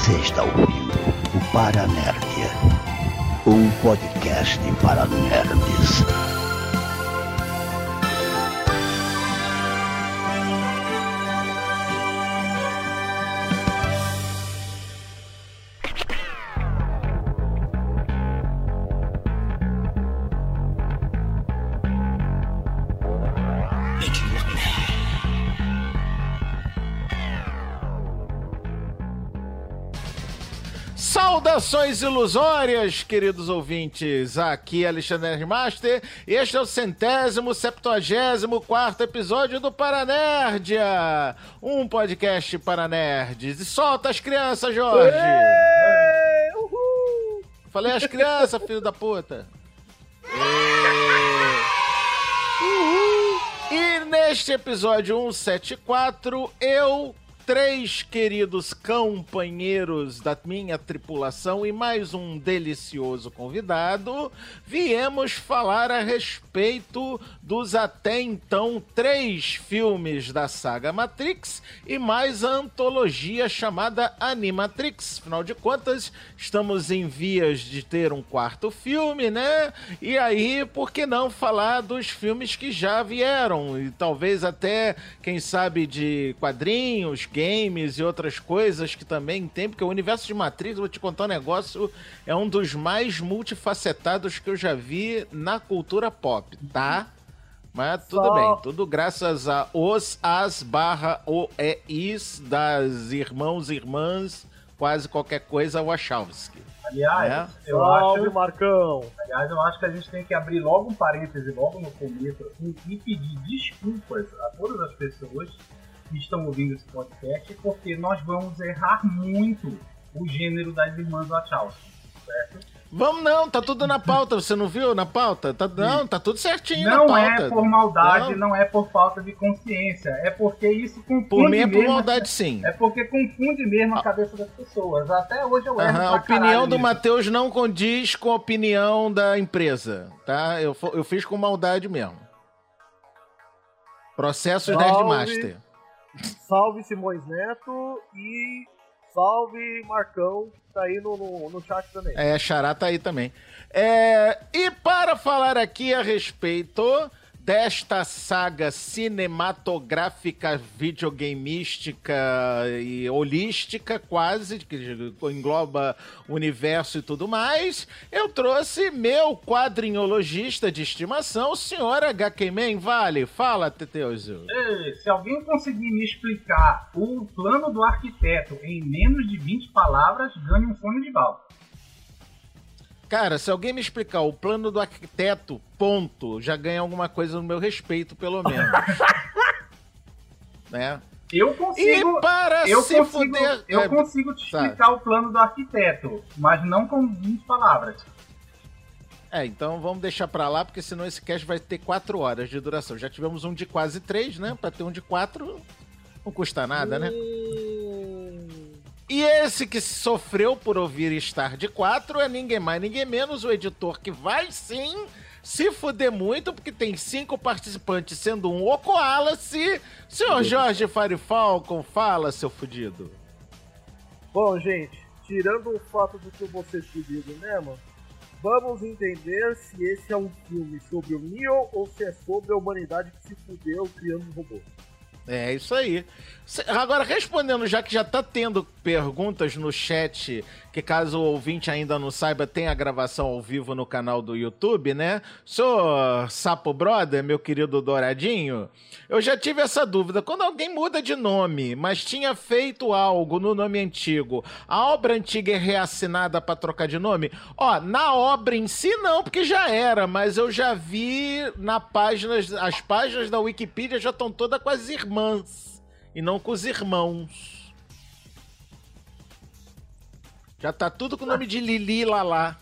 Você está ouvindo o Paranerdia, um podcast para nerds. Saudações ilusórias, queridos ouvintes, aqui é Alexandre Nerdmaster e este é o 174º episódio do Paranerdia, um podcast para nerds. E solta as crianças, Jorge! Uhul. Falei as crianças, filho da puta! E neste episódio 174, três queridos companheiros da minha tripulação e mais um delicioso convidado, viemos falar a respeito dos até então 3 filmes da saga Matrix e mais a antologia chamada Animatrix. Afinal de contas, estamos em vias de ter um 4º filme, né? E aí, por que não falar dos filmes que já vieram? E talvez até, quem sabe, de quadrinhos, games e outras coisas que também tem, porque o universo de Matrix, vou te contar um negócio, é um dos mais multifacetados que eu já vi na cultura pop, tá? Mas tudo bem, tudo graças a os/o/e/is das irmãs, quase qualquer coisa, Wachowski. Aliás, eu acho que a gente tem que abrir logo um parêntese, logo no começo, assim, e pedir desculpas a todas as pessoas que estão ouvindo esse podcast, porque nós vamos errar muito o gênero das irmãs Wachowski, certo? Vamos não, tá tudo na pauta, você não viu na pauta? Não, tá tudo certinho não na pauta. Não é por maldade, não é por falta de consciência, é porque isso confunde por mim é por mesmo, maldade, sim. É porque confunde mesmo a cabeça das pessoas. Até hoje eu erro A opinião do Matheus não condiz com a opinião da empresa, tá? Eu fiz com maldade mesmo. Processos Nerdmaster. Salve Simões Neto e salve Marcão, que tá aí no chat também. Xará tá aí também. E para falar aqui a respeito desta saga cinematográfica, videogameística e holística quase, que engloba o universo e tudo mais, eu trouxe meu quadrinhologista de estimação, o senhor HQ Man. Vale, fala, Teteuso. Se alguém conseguir me explicar o plano do arquiteto em menos de 20 palavras, ganhe um fone de balda. Cara, se alguém me explicar o plano do arquiteto, ponto, já ganha alguma coisa no meu respeito, pelo menos. Né? Eu consigo te explicar o plano do arquiteto, mas não com 20 palavras. Então vamos deixar pra lá, porque senão esse cast vai ter 4 horas de duração. Já tivemos um de quase 3, né? Pra ter um de 4, não custa nada, né? E esse que sofreu por ouvir estar de 4 é ninguém mais, ninguém menos o editor que vai sim se fuder muito, porque tem 5 participantes, sendo um o Koala-se. Senhor Jorge Firefalcon, fala, seu fudido. Bom, gente, tirando o fato de que eu vou ser fudido mesmo, vamos entender se esse é um filme sobre o Neo ou se é sobre a humanidade que se fudeu criando um robô. É isso aí. Agora, respondendo, já que já tá tendo perguntas no chat, que caso o ouvinte ainda não saiba, tem a gravação ao vivo no canal do YouTube, né? Senhor Sapo Brother, meu querido Douradinho, eu já tive essa dúvida. Quando alguém muda de nome, mas tinha feito algo no nome antigo, a obra antiga é reassinada pra trocar de nome? Na obra em si não, porque já era, mas eu já vi as páginas da Wikipedia já estão todas com as irmãs. E não com os irmãos. Já tá tudo com o nome de Lili Lalá.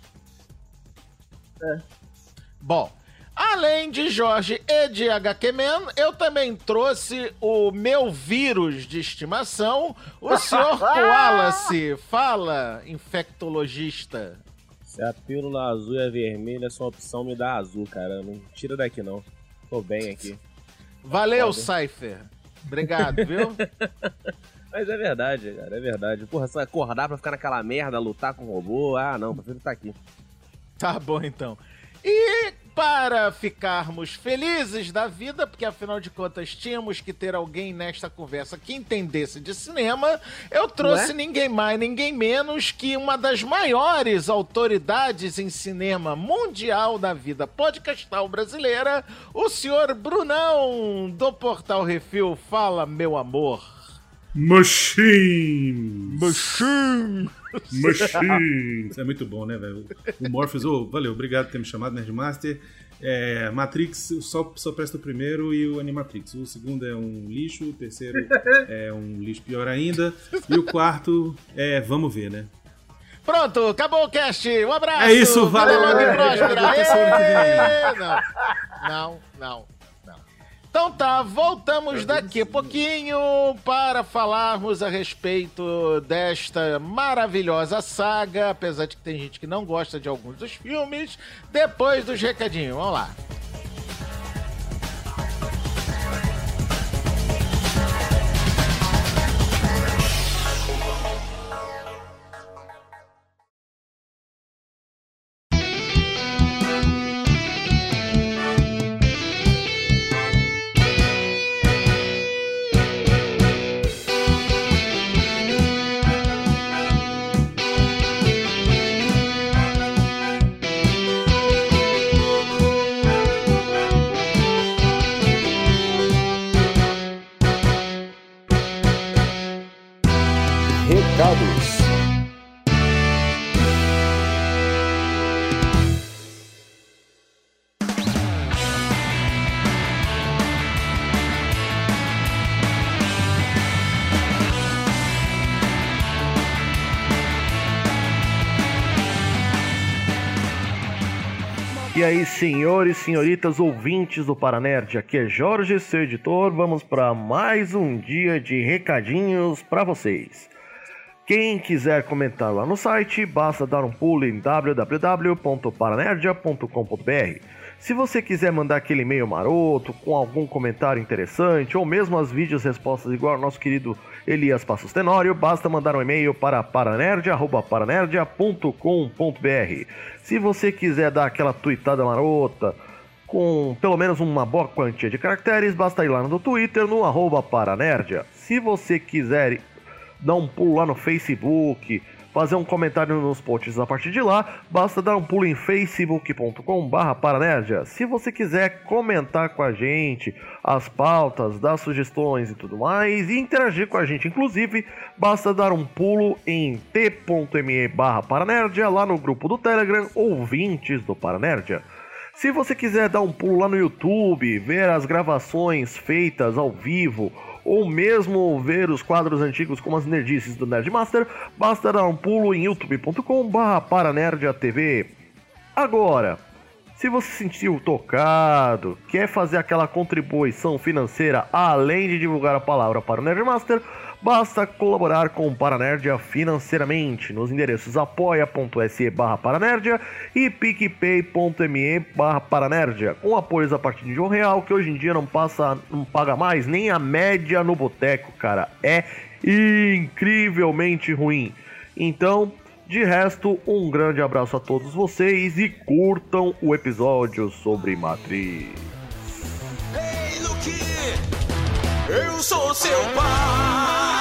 Bom, além de Jorge e de HQ Man, eu também trouxe o meu vírus de estimação, o senhor Koala-se. Fala, infectologista. Se a pílula azul e a vermelha são opção, me dá azul, cara. Não tira daqui, não. Tô bem aqui. Valeu, Cypher. Obrigado, viu? Mas é verdade, cara, é verdade. Porra, só acordar pra ficar naquela merda, lutar com o robô, não, prefiro estar aqui. Tá bom, então. E para ficarmos felizes da vida, porque afinal de contas tínhamos que ter alguém nesta conversa que entendesse de cinema, eu trouxe ninguém mais, ninguém menos que uma das maiores autoridades em cinema mundial da vida podcastal brasileira, o senhor Brunão, do Portal Refil. Fala, meu amor. Machines! Machines! É muito bom, né, velho? O Morpheus, valeu, obrigado por ter me chamado, Nerdmaster. Matrix, só presta o primeiro e o Animatrix. O segundo é um lixo, o terceiro é um lixo pior ainda. E o quarto vamos ver, né? Pronto, acabou o cast. Um abraço. É isso, valeu. Não. Então tá, voltamos daqui a pouquinho para falarmos a respeito desta maravilhosa saga, apesar de que tem gente que não gosta de alguns dos filmes, depois dos recadinhos. Vamos lá. E aí, senhores, senhoritas, ouvintes do Paranerd, aqui é Jorge, seu editor. Vamos para mais um dia de recadinhos para vocês. Quem quiser comentar lá no site, basta dar um pulo em www.paranerdia.com.br. Se você quiser mandar aquele e-mail maroto, com algum comentário interessante, ou mesmo as vídeos respostas igual ao nosso querido Elias Passos Tenório, basta mandar um e-mail para paranerdia@paranerdia.com.br. Se você quiser dar aquela tuitada marota, com pelo menos uma boa quantia de caracteres, basta ir lá no Twitter, no /paranerdia. Se você quiser dar um pulo lá no Facebook, fazer um comentário nos posts a partir de lá, basta dar um pulo em facebook.com/paranerdia. Se você quiser comentar com a gente as pautas, dar sugestões e tudo mais, e interagir com a gente, inclusive, basta dar um pulo em t.me/paranerdia, lá no grupo do Telegram, ouvintes do Paranerdia. Se você quiser dar um pulo lá no YouTube, ver as gravações feitas ao vivo, ou mesmo ver os quadros antigos como as nerdices do Nerdmaster, basta dar um pulo em youtube.com/paranerdia.tv. Agora, se você se sentiu tocado, quer fazer aquela contribuição financeira além de divulgar a palavra para o Nerdmaster, basta colaborar com o Paranerdia financeiramente nos endereços apoia.se/paranerdia e picpay.me/paranerdia, com apoios a partir de R$1, que hoje em dia não paga mais nem a média no boteco, cara. É incrivelmente ruim. Então, de resto, um grande abraço a todos vocês e curtam o episódio sobre Matrix. Ei, Luke, eu sou seu pai.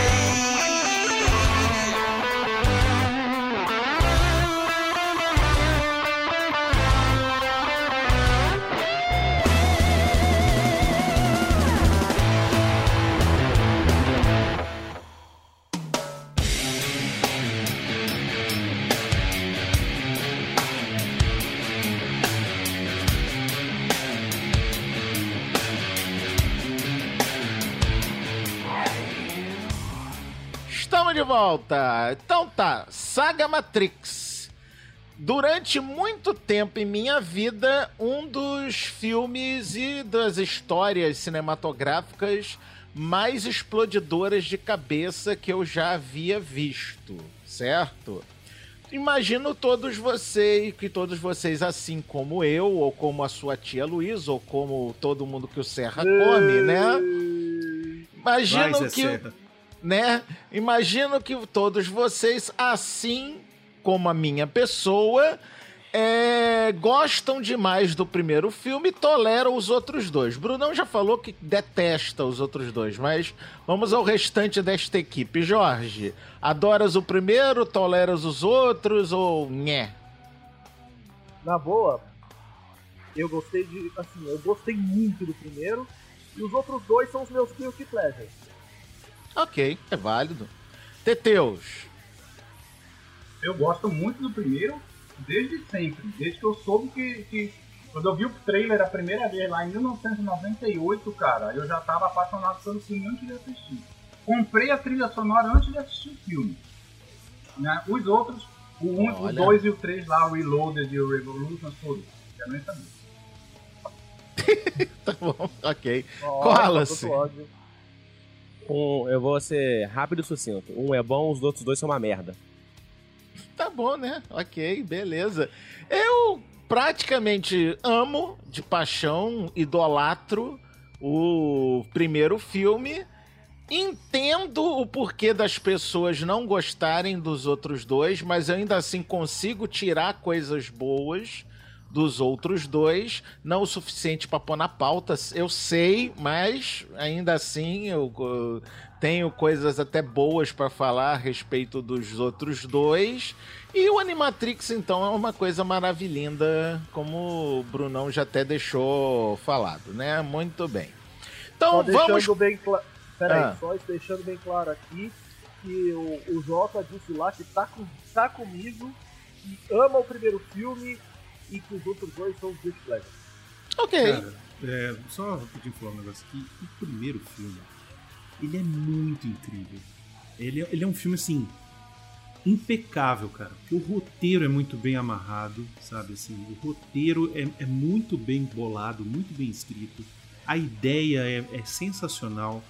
Estamos de volta. Então tá, Saga Matrix. Durante muito tempo em minha vida, um dos filmes e das histórias cinematográficas mais explodidoras de cabeça que eu já havia visto, certo? Imagino que todos vocês, assim como eu, ou como a sua tia Luísa, ou como todo mundo que o Serra come, né? Imagino que... né? Imagino que todos vocês, assim como a minha pessoa, gostam demais do primeiro filme e toleram os outros dois. Brunão já falou que detesta os outros dois, mas vamos ao restante desta equipe. Jorge, adoras o primeiro, toleras os outros ou nhé? Na boa, eu gostei muito do primeiro e os outros dois são os meus guilty pleasures. Ok, é válido. Teteus. Eu gosto muito do primeiro desde sempre, desde que eu soube que quando eu vi o trailer a primeira vez lá em 1998, cara, eu já tava apaixonado pelo filme antes de assistir. Comprei a trilha sonora antes de assistir o filme. Né? Os outros, o 1, o 2 e o 3 lá, o Reloaded e o Revolution, todos. Já nem sabia. Tá bom, ok. Wallace. Eu vou ser rápido e sucinto. Um é bom, os outros dois são uma merda. Tá bom, né? Ok, beleza. Eu praticamente amo, de paixão, idolatro o primeiro filme. Entendo o porquê das pessoas não gostarem dos outros dois, mas eu ainda assim consigo tirar coisas boas dos outros dois, não o suficiente para pôr na pauta, eu sei, mas ainda assim eu tenho coisas até boas para falar a respeito dos outros dois. E o Animatrix, então, é uma coisa maravilhinda, como o Brunão já até deixou falado, né? Muito bem. Então, vamos... Só deixando bem claro aqui que o Jota disse lá que tá comigo, que ama o primeiro filme e que os outros dois são os Guilty Pleasures. Ok. Cara, só rapidinho falar um negócio aqui. O primeiro filme, ele é muito incrível. Ele é um filme, assim, impecável, cara. Porque o roteiro é muito bem amarrado, sabe? Assim, o roteiro é muito bem bolado, muito bem escrito. A ideia é sensacional.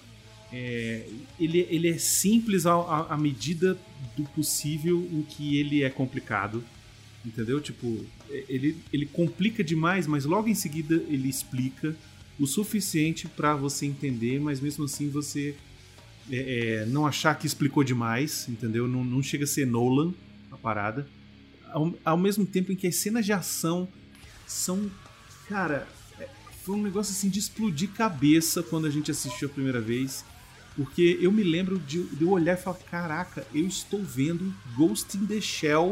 Ele é simples à medida do possível em que ele é complicado. Entendeu? Tipo, ele complica demais, mas logo em seguida ele explica o suficiente pra você entender, mas mesmo assim você não achar que explicou demais, entendeu? Não chega a ser Nolan a parada. Ao mesmo tempo em que as cenas de ação são... Cara, foi um negócio assim de explodir cabeça quando a gente assistiu a primeira vez, porque eu me lembro de eu olhar e falar, caraca, eu estou vendo Ghost in the Shell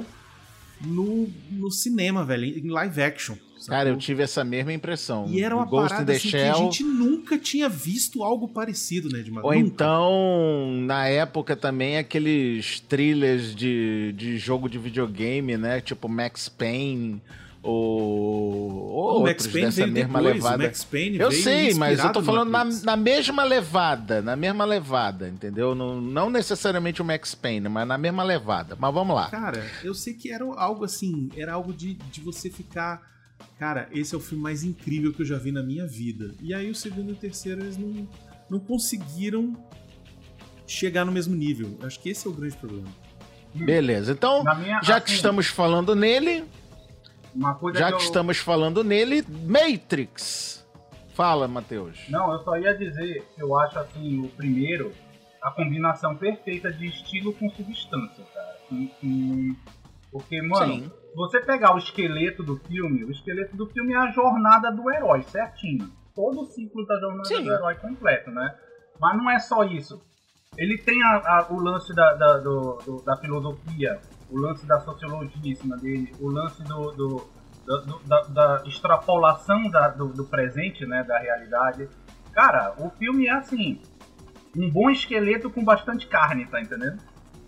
no cinema, velho, em live action. Sacou? Cara, eu tive essa mesma impressão. E era uma Ghost parada in the assim, Shell... que a gente nunca tinha visto algo parecido, né, Ou então, na época também, aqueles thrillers de jogo de videogame, né? Tipo Max Payne ou o Max outros Payne dessa veio mesma depois, levada. o Max Payne eu veio sei, mas eu tô inspirado falando no na mesma levada, entendeu? Não necessariamente o Max Payne, mas na mesma levada. Mas vamos lá. Cara, eu sei que era algo assim, era algo de você ficar... Cara, esse é o filme mais incrível que eu já vi na minha vida. E aí o segundo e o terceiro, eles não conseguiram chegar no mesmo nível. Acho que esse é o grande problema. Beleza, então, já que estamos falando nele... estamos falando nele, Matrix. Fala, Matheus. Não, eu só ia dizer, eu acho assim, o primeiro, a combinação perfeita de estilo com substância, cara. Porque, mano, Sim. se você pegar o esqueleto do filme é a jornada do herói, certinho. Todo o ciclo da jornada do herói completo, né? Mas não é só isso. Ele tem o lance da filosofia, o lance da sociologia em cima dele, o lance da extrapolação do presente, né, da realidade. Cara, o filme é assim, um bom esqueleto com bastante carne, tá entendendo?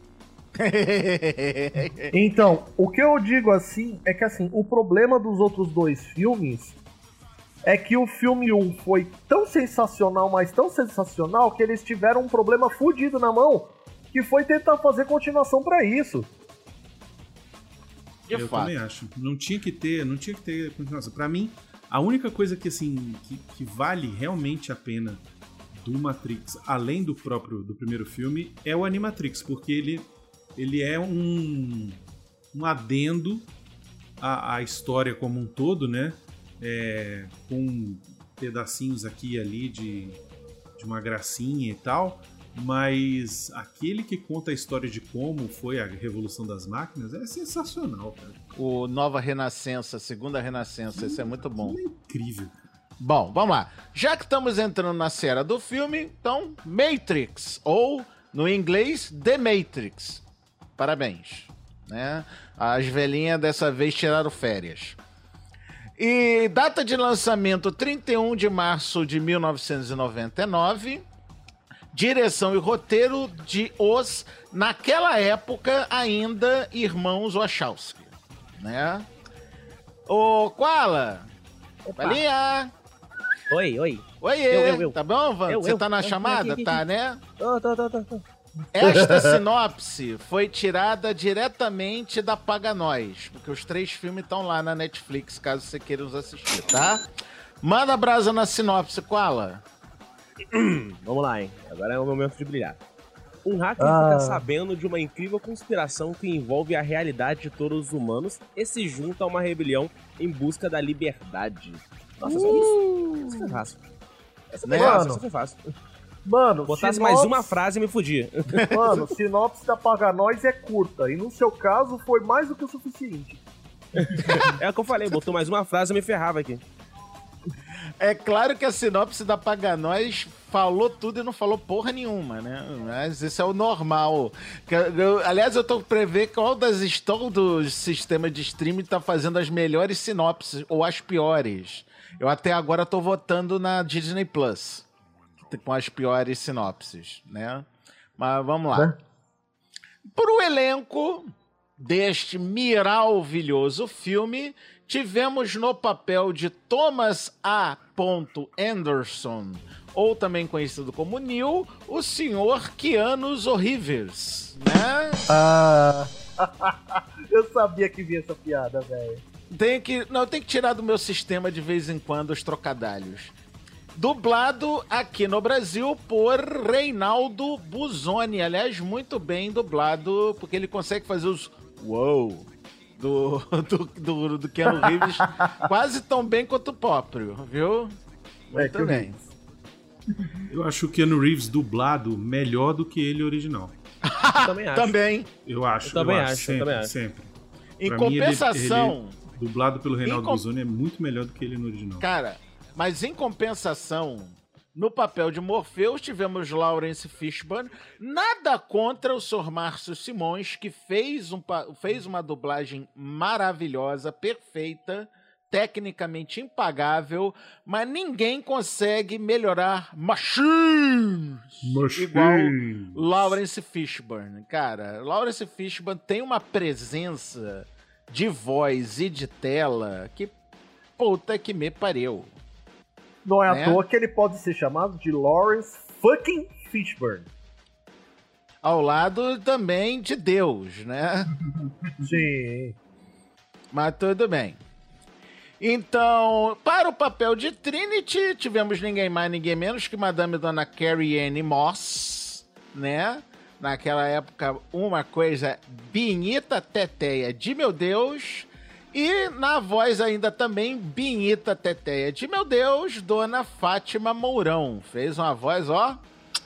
Então, o que eu digo assim é que assim, o problema dos outros dois filmes é que o filme 1 foi tão sensacional, mas tão sensacional, que eles tiveram um problema fudido na mão, que foi tentar fazer continuação pra isso. Eu também acho. Não tinha que ter continuação. Pra mim, a única coisa que assim que vale realmente a pena do Matrix, além do primeiro filme, é o Animatrix, porque ele é um adendo à história como um todo, né? Com pedacinhos aqui e ali de uma gracinha e tal, Mas aquele que conta a história de como foi a Revolução das Máquinas é sensacional, cara. O Nova Renascença, Segunda Renascença, esse é muito bom. É incrível. Bom, vamos lá. Já que estamos entrando na seara do filme, então, Matrix, ou, no inglês, The Matrix. Parabéns. Né? As velhinhas dessa vez tiraram férias. E data de lançamento 31 de março de 1999. Direção e roteiro de naquela época, ainda, irmãos Wachowski. Né? Ô, Koala! Valinha! Oi. Oiê! Eu. Tá bom, Van? Você tá na chamada? Aqui. Tá, né? Tô. Esta sinopse foi tirada diretamente da Paga Nós, porque os 3 filmes estão lá na Netflix, caso você queira os assistir, tá? Manda brasa na sinopse, Koala. Vamos lá, hein? Agora é o momento de brilhar. Um hacker fica sabendo de uma incrível conspiração que envolve a realidade de todos os humanos e se junta a uma rebelião em busca da liberdade. Nossa, só isso? Isso foi fácil. Essa foi fácil. Mano, botasse mais uma frase e me fudia. Mano, sinopse da Paga Nós é curta, e no seu caso foi mais do que o suficiente. É o que eu falei, botou mais uma frase e me ferrava aqui. É claro que a sinopse da Paga Nós falou tudo e não falou porra nenhuma, né? Mas isso é o normal. Aliás, eu tô prevendo qual dos sistemas de streaming tá fazendo as melhores sinopses ou as piores. Eu até agora tô votando na Disney Plus, com as piores sinopses, né? Mas vamos lá. Pro elenco deste maravilhoso filme, tivemos no papel de Thomas A. Anderson, ou também conhecido como Neo, o senhor Keanu Reeves, né? Eu sabia que vinha essa piada, velho. Tem que tirar do meu sistema de vez em quando os trocadalhos. Dublado aqui no Brasil por Reinaldo Buzzoni. Aliás, muito bem dublado, porque ele consegue fazer os wow do Keanu Reeves quase tão bem quanto o próprio, viu? Muito bem. Eu acho o Keanu Reeves dublado melhor do que ele original. Eu também acho. Também. Eu acho. Sempre. Em compensação... Ele, dublado pelo Reinaldo Buzzoni, é muito melhor do que ele no original. Cara, mas em compensação, no papel de Morpheus, tivemos Lawrence Fishburne. Nada contra o Sr. Márcio Simões, que fez uma dublagem maravilhosa, perfeita, tecnicamente impagável, mas ninguém consegue melhorar Machines igual Lawrence Fishburne. Cara, Lawrence Fishburne tem uma presença de voz e de tela que puta que me pariu. Não é à toa que ele pode ser chamado de Lawrence fucking Fishburne. Ao lado também de Deus, né? Sim. Mas tudo bem. Então, para o papel de Trinity, tivemos ninguém mais, ninguém menos que Madame Dona Carrie Anne Moss, né? Naquela época, uma coisa binhita teteia de meu Deus. E na voz ainda também, binhita teteia de meu Deus, Dona Fátima Mourão. Fez uma voz, ó,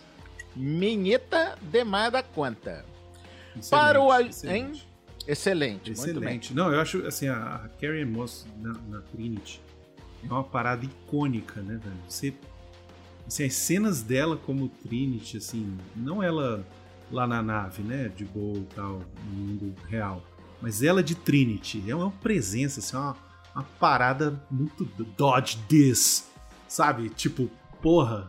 minhita demais da conta. Excelente, para o... excelente. Excelente, muito bem. Não, eu acho, assim, a Carrie Moss na Trinity é uma parada icônica, né, velho? Você, assim, as cenas dela como Trinity, assim, não ela lá na nave, né, de boa e tal, no mundo real, mas ela de Trinity é uma presença, assim, uma parada muito dodge this, sabe? Tipo, porra.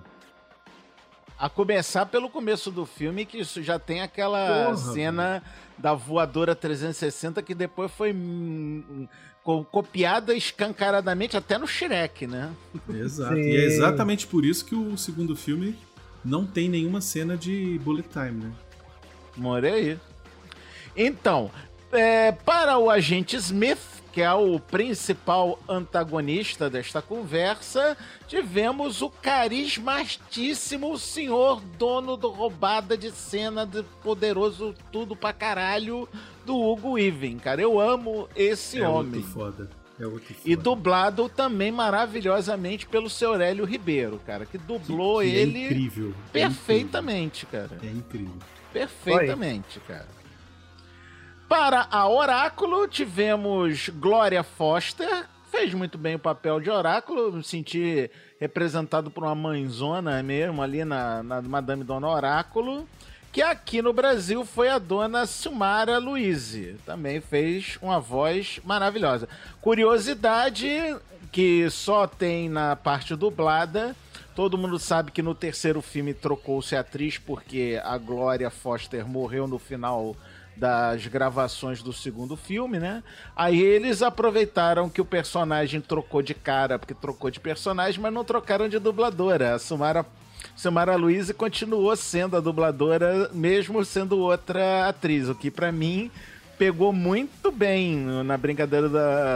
A começar pelo começo do filme, que isso já tem aquela cena da voadora 360 que depois foi copiada escancaradamente até no Shrek, né? Exato. Sim. E é exatamente por isso que o segundo filme não tem nenhuma cena de bullet time, né? Morei aí. Então, para o agente Smith, que é o principal antagonista desta conversa, tivemos o carismatíssimo senhor dono do roubada de cena do poderoso tudo pra caralho do Hugo Weaving, cara. Eu amo esse homem. Muito foda. É outro E foda. dublado também maravilhosamente pelo seu Aurélio Ribeiro, cara, que dublou Que ele é incrível. perfeitamente, cara. É incrível. Perfeitamente, cara. Para a Oráculo, tivemos Glória Foster, fez muito bem o papel de Oráculo, me senti representado por uma mãezona mesmo ali na Madame Dona Oráculo, que aqui no Brasil foi a dona Silmara Luise, também fez uma voz maravilhosa. Curiosidade que só tem na parte dublada, todo mundo sabe que no terceiro filme trocou-se a atriz porque a Glória Foster morreu no final das gravações do segundo filme, né? Aí eles aproveitaram que o personagem trocou de cara, porque trocou de personagem, mas não trocaram de dubladora. A Silmara Luise continuou sendo a dubladora, mesmo sendo outra atriz, o que pra mim pegou muito bem na brincadeira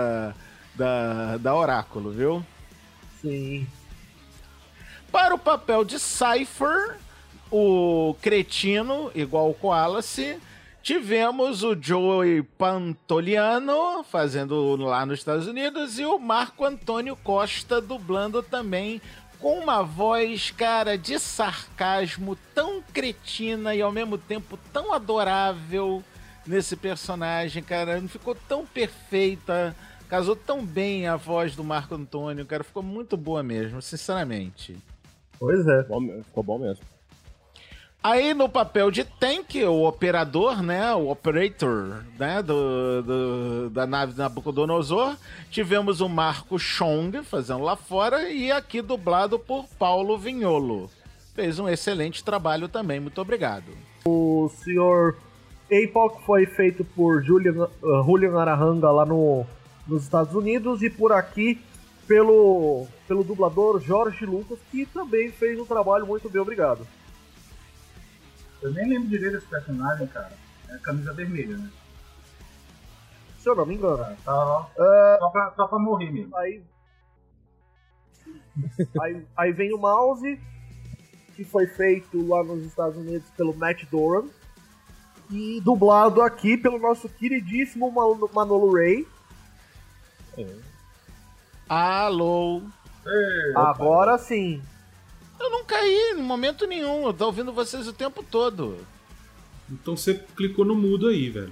da Oráculo, viu? Sim. Para o papel de Cypher, o cretino, igual o Koalace, tivemos o Joey Pantoliano fazendo lá nos Estados Unidos e o Marco Antônio Costa dublando também com uma voz, cara, de sarcasmo tão cretina e ao mesmo tempo tão adorável nesse personagem, cara. Ficou tão perfeita, casou tão bem a voz do Marco Antônio, cara. Ficou muito boa mesmo, sinceramente. Pois é. Ficou bom mesmo. Aí no papel de Tank, o operador, né, o operator, né, da nave Nabucodonosor, tivemos o Marco Chong fazendo lá fora e aqui dublado por Paulo Vignolo. Fez um excelente trabalho também, muito obrigado. O Sr. Apoc foi feito por Julian Arahanga lá nos Estados Unidos e por aqui pelo dublador Jorge Lucas, que também fez um trabalho muito bem, obrigado. Eu nem lembro direito desse personagem, cara. É a camisa vermelha, né? Se eu não me engano. Tá, só pra morrer mesmo. Aí vem o Mouse, que foi feito lá nos Estados Unidos pelo Matt Doran. E dublado aqui pelo nosso queridíssimo Manolo Ray. Alô? Agora sim. Eu não caí em momento nenhum, eu tô ouvindo vocês o tempo todo. Então você clicou no mudo aí, velho.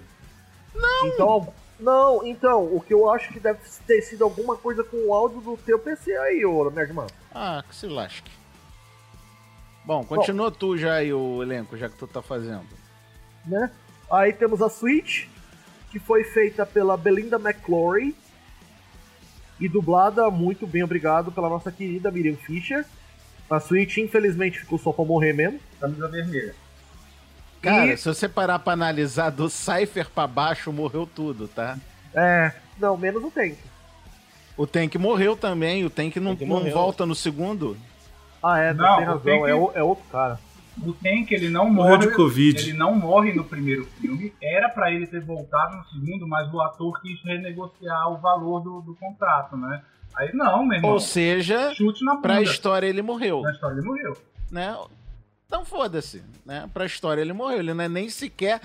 Então, o que eu acho que deve ter sido alguma coisa com o áudio do teu PC aí, ô Nerdman. Ah, que se lasque. Bom, continua tu já aí o elenco, já que tu tá fazendo. Né? Aí temos a Switch, que foi feita pela Belinda McClory e dublada, muito bem, obrigado, pela nossa querida Miriam Fisher. A Switch, infelizmente, ficou só pra morrer mesmo. Camisa vermelha. Cara, se você parar pra analisar do Cypher pra baixo, morreu tudo, tá? Não, menos o Tank. O Tank morreu também, o Tank não morreu. volta no segundo. Não, tem razão, Tank- é outro cara. O Tank, ele não Morreu morre. de Covid. Ele não morre no primeiro filme. Era pra ele ter voltado no segundo, mas o ator quis renegociar o valor do contrato, né? Aí não, meu irmão. Ou seja, Chute na bunda. pra história ele morreu, Na história ele morreu. né? Então foda-se, né? Pra história ele morreu, ele não é nem sequer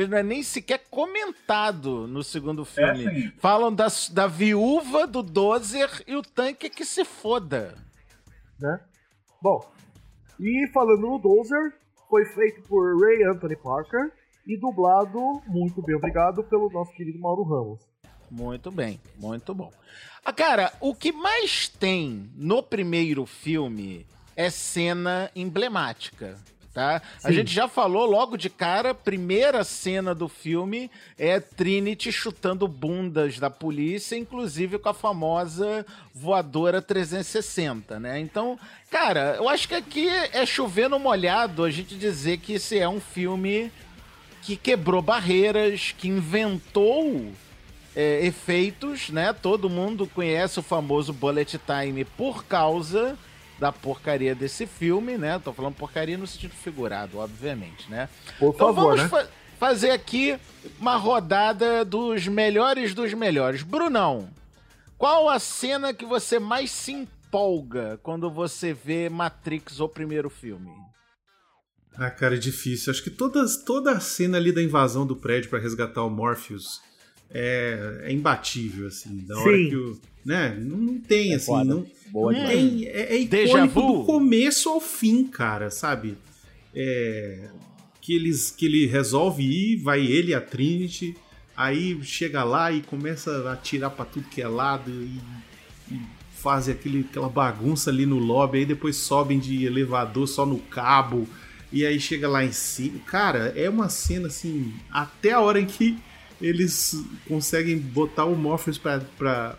comentado no segundo filme. sim. Falam da viúva do Dozer e o Tanque que se foda. Né? Bom, e falando no Dozer, foi feito por Ray Anthony Parker e dublado, muito bem, obrigado, pelo nosso querido Mauro Ramos. Muito bem, muito bom. Cara, o que mais tem no primeiro filme é cena emblemática, tá? A Sim. gente já falou logo de cara, primeira cena do filme é Trinity chutando bundas da polícia, inclusive com a famosa voadora 360, né? Então, cara, eu acho que aqui é chover no molhado a gente dizer que esse é um filme que quebrou barreiras, que inventou efeitos, né? Todo mundo conhece o famoso bullet time por causa da porcaria desse filme, né? Tô falando porcaria no sentido figurado, obviamente, né? Por Então favor, vamos né? fazer aqui uma rodada dos melhores dos melhores. Brunão, qual a cena que você mais se empolga quando você vê Matrix, o primeiro filme? Ah, cara, é difícil. Acho que toda a cena ali da invasão do prédio pra resgatar o Morpheus é imbatível, assim. Da hora que o... Né? Não tem, assim... Foda. Não Boa demais. tem, é Déjà icônico vu? do começo ao fim, cara, sabe? Que ele resolve ir, vai ele e a Trinity, aí chega lá e começa a atirar pra tudo que é lado e fazem aquela bagunça ali no lobby, aí depois sobem de elevador só no cabo, e aí chega lá em cima. Cara, é uma cena assim, até a hora em que eles conseguem botar o Morpheus pra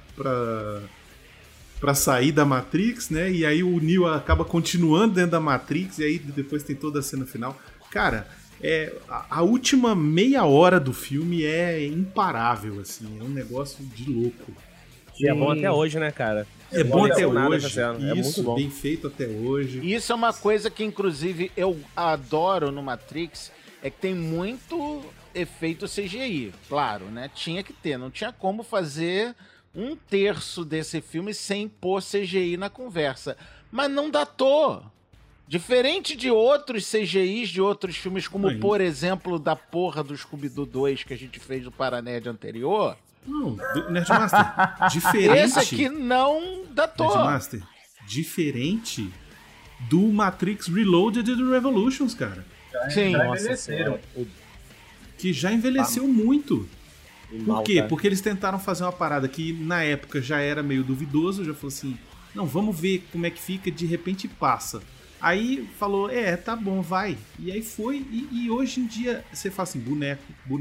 sair da Matrix, né? E aí o Neo acaba continuando dentro da Matrix, e aí depois tem toda a cena final. Cara, a última meia hora do filme é imparável, assim, é um negócio de louco. E é bom até hoje, né, cara? É bom até nada hoje, essa cena. É muito isso, bom. bem feito até hoje. Isso é uma coisa que, inclusive, eu adoro no Matrix, é que tem muito efeito CGI, claro, né? Tinha que ter, não tinha como fazer 1/3 desse filme sem pôr CGI na conversa. Mas não datou. Diferente de outros CGIs de outros filmes, como, por exemplo, da porra do Scooby-Doo 2 que a gente fez no Paranerd anterior... Não, Nerdmaster, diferente... Esse aqui não datou. Nerdmaster, diferente do Matrix Reloaded e do Revolutions, cara. Sim. Já Nossa envelheceram. senhora. Que já envelheceu muito. Mal, Por quê? cara. Porque eles tentaram fazer uma parada que na época já era meio duvidoso, já falou assim, não, vamos ver como é que fica, de repente passa. Aí falou, tá bom, vai. E aí foi, e hoje em dia você fala assim, boneco.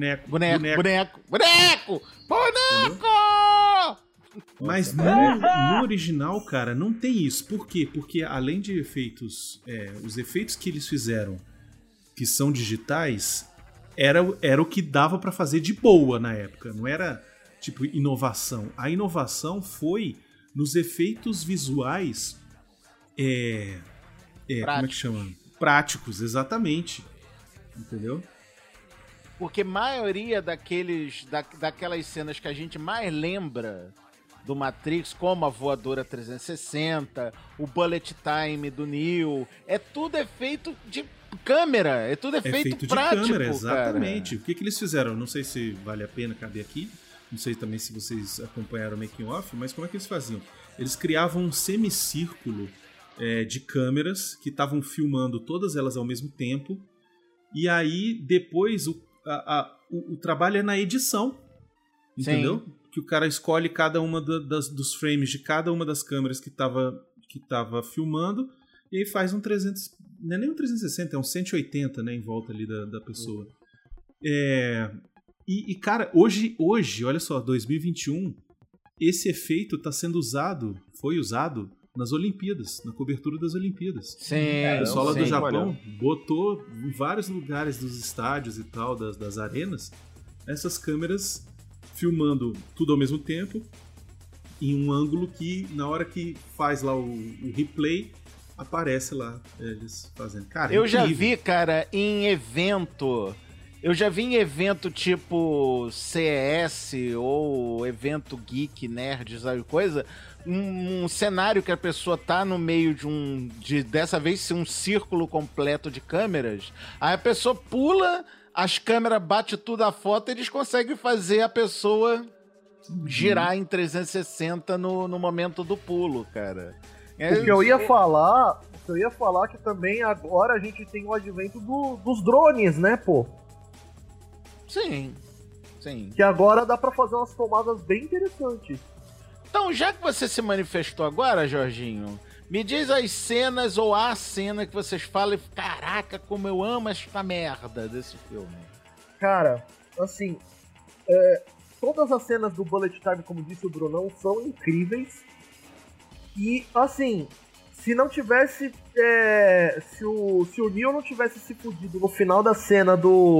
Mas no original, cara, não tem isso. Por quê? Porque além de efeitos, os efeitos que eles fizeram, que são digitais, era o que dava pra fazer de boa na época. Não era, tipo, inovação. A inovação foi nos efeitos visuais, como é que chama? Práticos, exatamente. Entendeu? Porque a maioria daquelas cenas que a gente mais lembra do Matrix, como a voadora 360, o bullet time do Neo, é tudo efeito de câmera, é tudo efeito prático, de câmera, exatamente. Cara. O que eles fizeram? Não sei se vale a pena caber aqui, não sei também se vocês acompanharam o making off, mas como é que eles faziam? Eles criavam um semicírculo de câmeras que estavam filmando todas elas ao mesmo tempo, e aí depois o trabalho é na edição, entendeu? Sim. Que o cara escolhe cada uma dos frames de cada uma das câmeras que tava filmando, e aí faz um 300, não é nem um 360, é um 180, né, em volta ali da pessoa. E cara, hoje, olha só, 2021, esse efeito foi usado nas Olimpíadas, na cobertura das Olimpíadas. Sim. O pessoal lá do Japão olha, botou em vários lugares dos estádios e tal, das arenas, essas câmeras filmando tudo ao mesmo tempo, em um ângulo que, na hora que faz lá o replay, aparece lá eles fazendo. Cara, eu já vi, cara, em evento... Eu já vi em evento tipo CES ou evento geek, nerd, sabe coisa, um cenário que a pessoa tá no meio dessa vez um círculo completo de câmeras, aí a pessoa pula, as câmeras batem tudo a foto e eles conseguem fazer a pessoa girar em 360 no momento do pulo, cara. O que eu ia falar que também agora a gente tem o advento dos drones, né, pô? Sim, sim. Que agora dá pra fazer umas tomadas bem interessantes. Então, já que você se manifestou agora, Jorginho, me diz as cenas ou a cena que vocês falam e caraca, como eu amo esta merda desse filme. Cara, assim, todas as cenas do Bullet Time, como disse o Brunão, são incríveis. E, assim, se não tivesse... se o Neo não tivesse se fudido no final da cena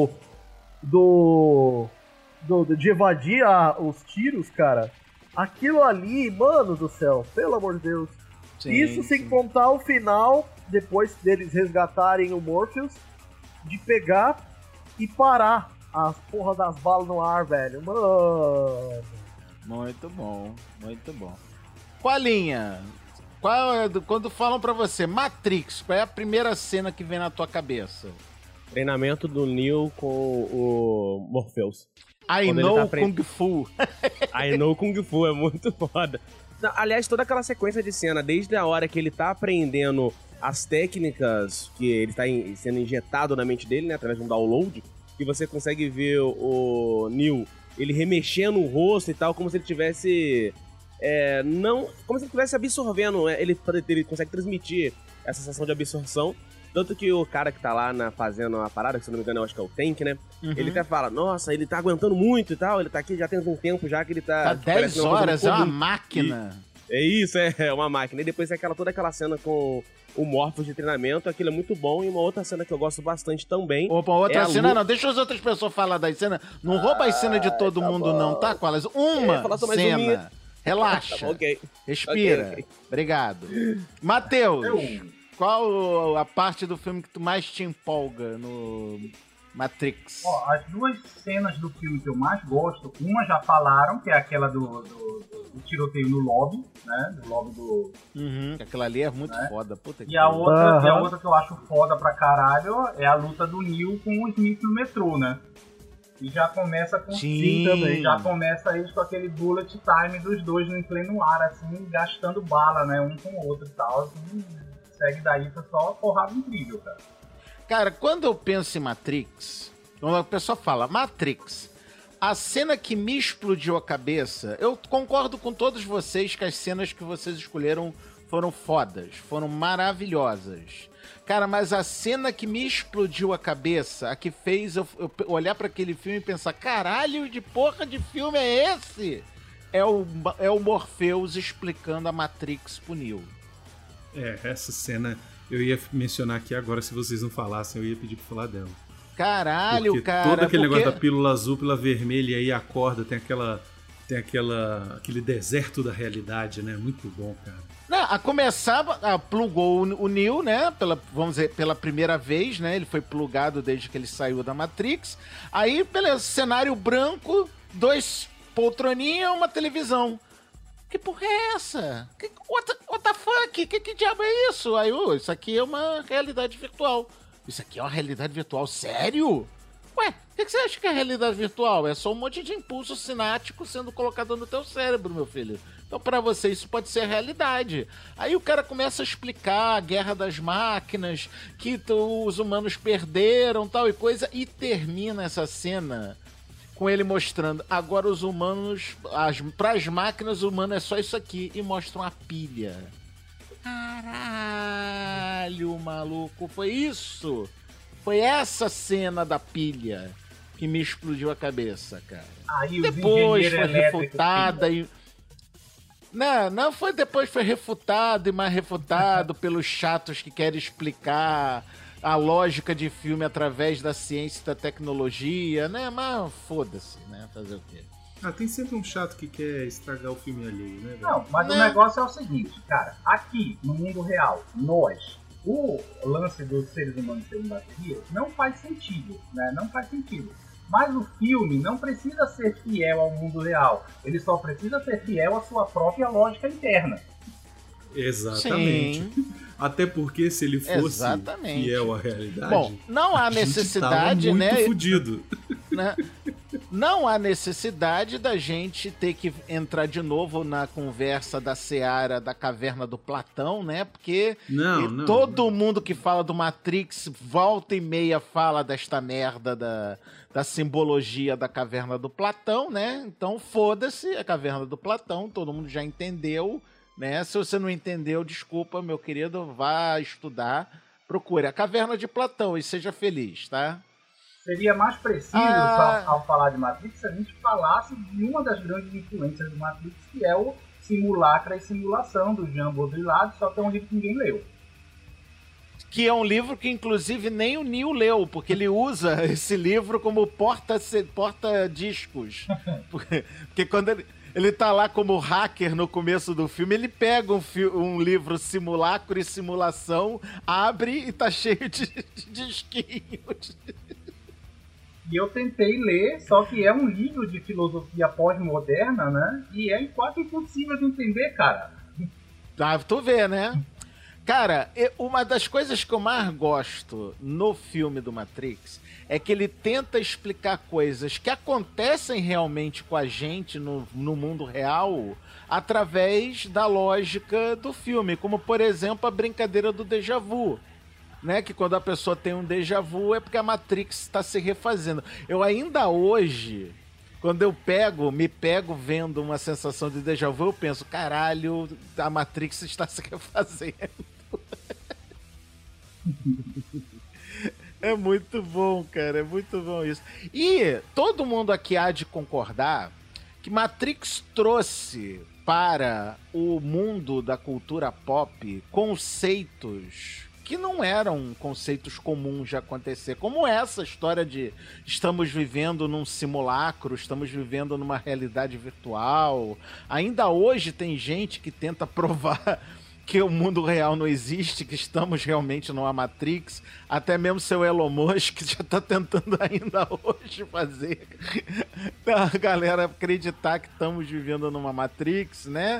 de evadir os tiros, cara, aquilo ali, mano do céu, pelo amor de Deus. Sim, isso sem contar o final, depois deles resgatarem o Morpheus, de pegar e parar as porra das balas no ar, velho. Mano. Muito bom, muito bom. Qualinha, quando falam pra você Matrix, qual é a primeira cena que vem na tua cabeça? Treinamento do Neo com o Morpheus. I know Kung Fu. I know Kung Fu, é muito foda. Aliás, toda aquela sequência de cena, desde a hora que ele tá aprendendo as técnicas que ele tá sendo injetado na mente dele, né, através de um download, que você consegue ver o Neo, ele remexendo o rosto e tal, como se ele tivesse... como se ele estivesse absorvendo, ele consegue transmitir essa sensação de absorção. Tanto que o cara que tá lá fazendo a parada, que se não me engano eu acho que é o Tank, né? Uhum. Ele até fala, nossa, ele tá aguentando muito e tal, ele tá aqui já tem um tempo já que ele tá... Tá 10 horas, é uma máquina. É isso, é uma máquina. E depois tem toda aquela cena com o Morpheus de treinamento, aquilo é muito bom. E uma outra cena que eu gosto bastante também... Opa, outra cena não, deixa as outras pessoas falar das cenas. Não rouba as cenas de todo mundo bom. Não, tá? Qual? Uma cena. Relaxa. Tá bom, okay. Respira. Okay. Obrigado. Matheus, qual a parte do filme que tu mais te empolga no Matrix? Ó, as duas cenas do filme que eu mais gosto, uma já falaram, que é aquela do tiroteio no lobby, né? Do lobby do... Aquela ali é muito foda, puta que e a outra que eu acho foda pra caralho é a luta do Neo com o Smith no metrô, né? E já começa com Sim também. Já começa eles com aquele bullet time dos dois em pleno ar, assim, gastando bala, né? Um com o outro e tal, assim... Segue daí, foi só uma porrada incrível, cara. Cara, quando eu penso em Matrix, quando a pessoa fala Matrix, a cena que me explodiu a cabeça, eu concordo com todos vocês que as cenas que vocês escolheram foram fodas, foram maravilhosas. Cara, mas a cena que me explodiu a cabeça, a que fez eu olhar pra aquele filme e pensar, caralho, de porra de filme é esse? É o Morpheus explicando a Matrix pro Neo. Essa cena eu ia mencionar aqui agora, se vocês não falassem, eu ia pedir pra falar dela. Caralho, porque cara. Todo aquele negócio da pílula azul, pílula vermelha, e aí acorda, tem aquele deserto da realidade, né? Muito bom, cara. Não, a começar, plugou o Neo, né? Vamos dizer, pela primeira vez, né? Ele foi plugado desde que ele saiu da Matrix. Aí, beleza, cenário branco, 2 poltroninhas, uma televisão. Que porra é essa? What the fuck? Que diabo é isso? Aí, isso aqui é uma realidade virtual. Isso aqui é uma realidade virtual? Sério? Ué, o que você acha que é realidade virtual? É só um monte de impulso sináptico sendo colocado no teu cérebro, meu filho. Então, pra você, isso pode ser realidade. Aí o cara começa a explicar a guerra das máquinas, que os humanos perderam, tal e coisa, e termina essa cena com ele mostrando, agora os humanos, pras máquinas, o humano é só isso aqui, e mostra uma pilha. Caralho, maluco, foi isso? Foi essa cena da pilha que me explodiu a cabeça, cara. Aí, depois foi refutada e... Não, depois foi refutado e mais refutado pelos chatos que querem explicar a lógica de filme através da ciência e da tecnologia, né? Mas foda-se, né? Fazer o quê? Tem sempre um chato que quer estragar o filme alheio, né? Não, mas o negócio é o seguinte, cara. Aqui, no mundo real, o lance dos seres humanos serem bateria não faz sentido, né? Não faz sentido. Mas o filme não precisa ser fiel ao mundo real. Ele só precisa ser fiel à sua própria lógica interna. Exatamente. Sim. Até porque se ele fosse fiel à realidade... Bom, não há necessidade, muito né? Fudido. Né? Não há necessidade da gente ter que entrar de novo na conversa da Seara da Caverna do Platão, né? Porque todo mundo que fala do Matrix volta e meia fala desta merda da simbologia da Caverna do Platão, né? Então foda-se a Caverna do Platão, todo mundo já entendeu, né? Se você não entendeu, desculpa, meu querido, vá estudar, procure a Caverna de Platão e seja feliz, tá? Seria mais preciso, ao falar de Matrix, se a gente falasse de uma das grandes influências do Matrix, que é o Simulacra e Simulação, do Jean Baudrillard, só que é um livro que ninguém leu. Que é um livro que, inclusive, nem o Neo leu, porque ele usa esse livro como porta-discos. Porque quando ele tá lá como hacker no começo do filme, ele pega um livro Simulacro e Simulação, abre e tá cheio de disquinhos. E eu tentei ler, só que é um livro de filosofia pós-moderna, né? E é quase impossível de entender, cara. Tu vê, né? Cara, uma das coisas que eu mais gosto no filme do Matrix é que ele tenta explicar coisas que acontecem realmente com a gente no mundo real através da lógica do filme, como, por exemplo, a brincadeira do déjà vu. Né, que quando a pessoa tem um déjà vu é porque a Matrix está se refazendo. Eu ainda hoje, quando eu me pego vendo uma sensação de déjà vu, eu penso, caralho, a Matrix está se refazendo. É muito bom, cara, é muito bom isso. E todo mundo aqui há de concordar que Matrix trouxe para o mundo da cultura pop conceitos que não eram conceitos comuns de acontecer, como essa história de estamos vivendo num simulacro, estamos vivendo numa realidade virtual. Ainda hoje tem gente que tenta provar que o mundo real não existe, que estamos realmente numa Matrix. Até mesmo seu Elon Musk já está tentando ainda hoje fazer a galera acreditar que estamos vivendo numa Matrix, né?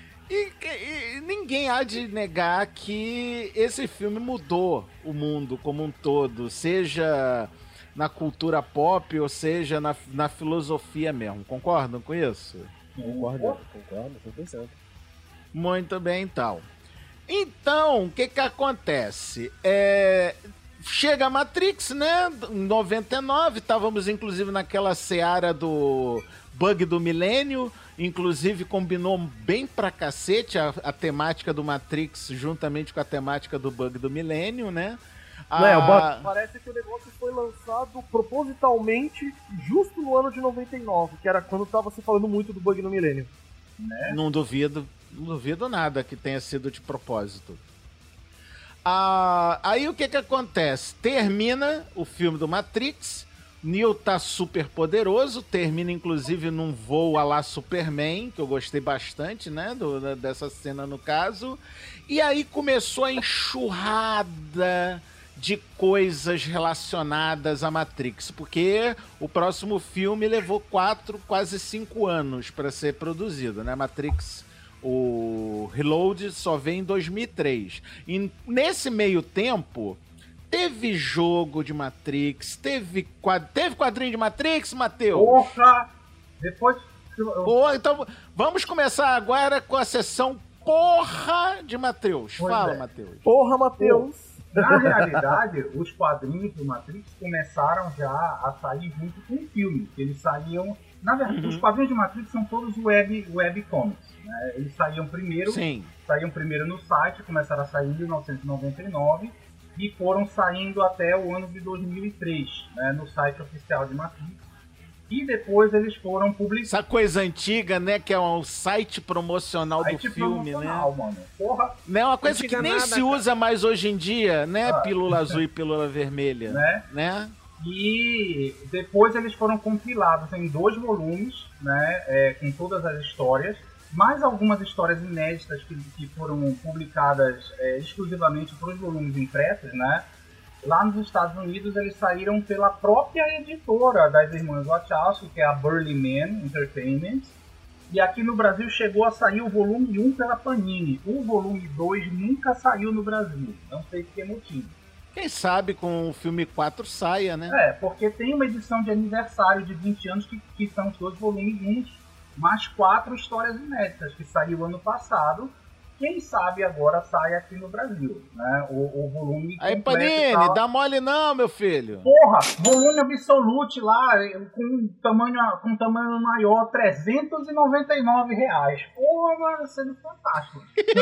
E ninguém há de negar que esse filme mudou o mundo como um todo, seja na cultura pop ou seja na filosofia mesmo. Concordam com isso? Concordo, 100%. Muito bem, então. Então, o que acontece? Chega a Matrix, né? Em 99, estávamos inclusive naquela seara do bug do milênio. Inclusive combinou bem pra cacete a temática do Matrix juntamente com a temática do bug do milênio, né? Parece que o negócio foi lançado propositalmente justo no ano de 99, que era quando tava se falando muito do bug no milênio. Né? Não duvido nada que tenha sido de propósito. Aí o que acontece? Termina o filme do Matrix. Neo tá super poderoso, termina inclusive num voo à la Superman, que eu gostei bastante, né, dessa cena no caso. E aí começou a enxurrada de coisas relacionadas à Matrix, porque o próximo filme levou 4, quase 5 anos para ser produzido, né, Matrix... O Reload só vem em 2003. E nesse meio tempo... Teve jogo de Matrix, teve quadrinho de Matrix, Matheus? Porra! Depois... Então vamos começar agora com a sessão Porra de Matheus. Fala, Matheus. Porra, Matheus! Na realidade, os quadrinhos do Matrix começaram já a sair junto com o filme. Eles saíam... Na verdade, os quadrinhos de Matrix são todos webcomics. Né? Eles saíam primeiro no site, começaram a sair em 1999... e foram saindo até o ano de 2003, né, no site oficial de Matrix. E depois eles foram publicados. Essa coisa antiga, né, que é um site promocional do filme, né? Mano. Porra. Não é uma coisa que nem se usa mais hoje em dia, né? Pílula azul e pílula vermelha, né? E depois eles foram compilados em 2 volumes, né, com todas as histórias. Mais algumas histórias inéditas que foram publicadas exclusivamente para os volumes impressos, né? Lá nos Estados Unidos eles saíram pela própria editora das irmãs Wachowski, que é a Burly Man Entertainment. E aqui no Brasil chegou a sair o volume 1 pela Panini. O volume 2 nunca saiu no Brasil, não sei por que motivo. Quem sabe com o filme 4 saia, né? Porque tem uma edição de aniversário de 20 anos que são os 2 volumes 1. Mais 4 histórias inéditas que saiu ano passado. Quem sabe agora sai aqui no Brasil, né? O volume aí, Panini, dá mole não, meu filho. Porra, volume absolute lá, com tamanho maior, R$399. Porra, mano, sendo fantástico.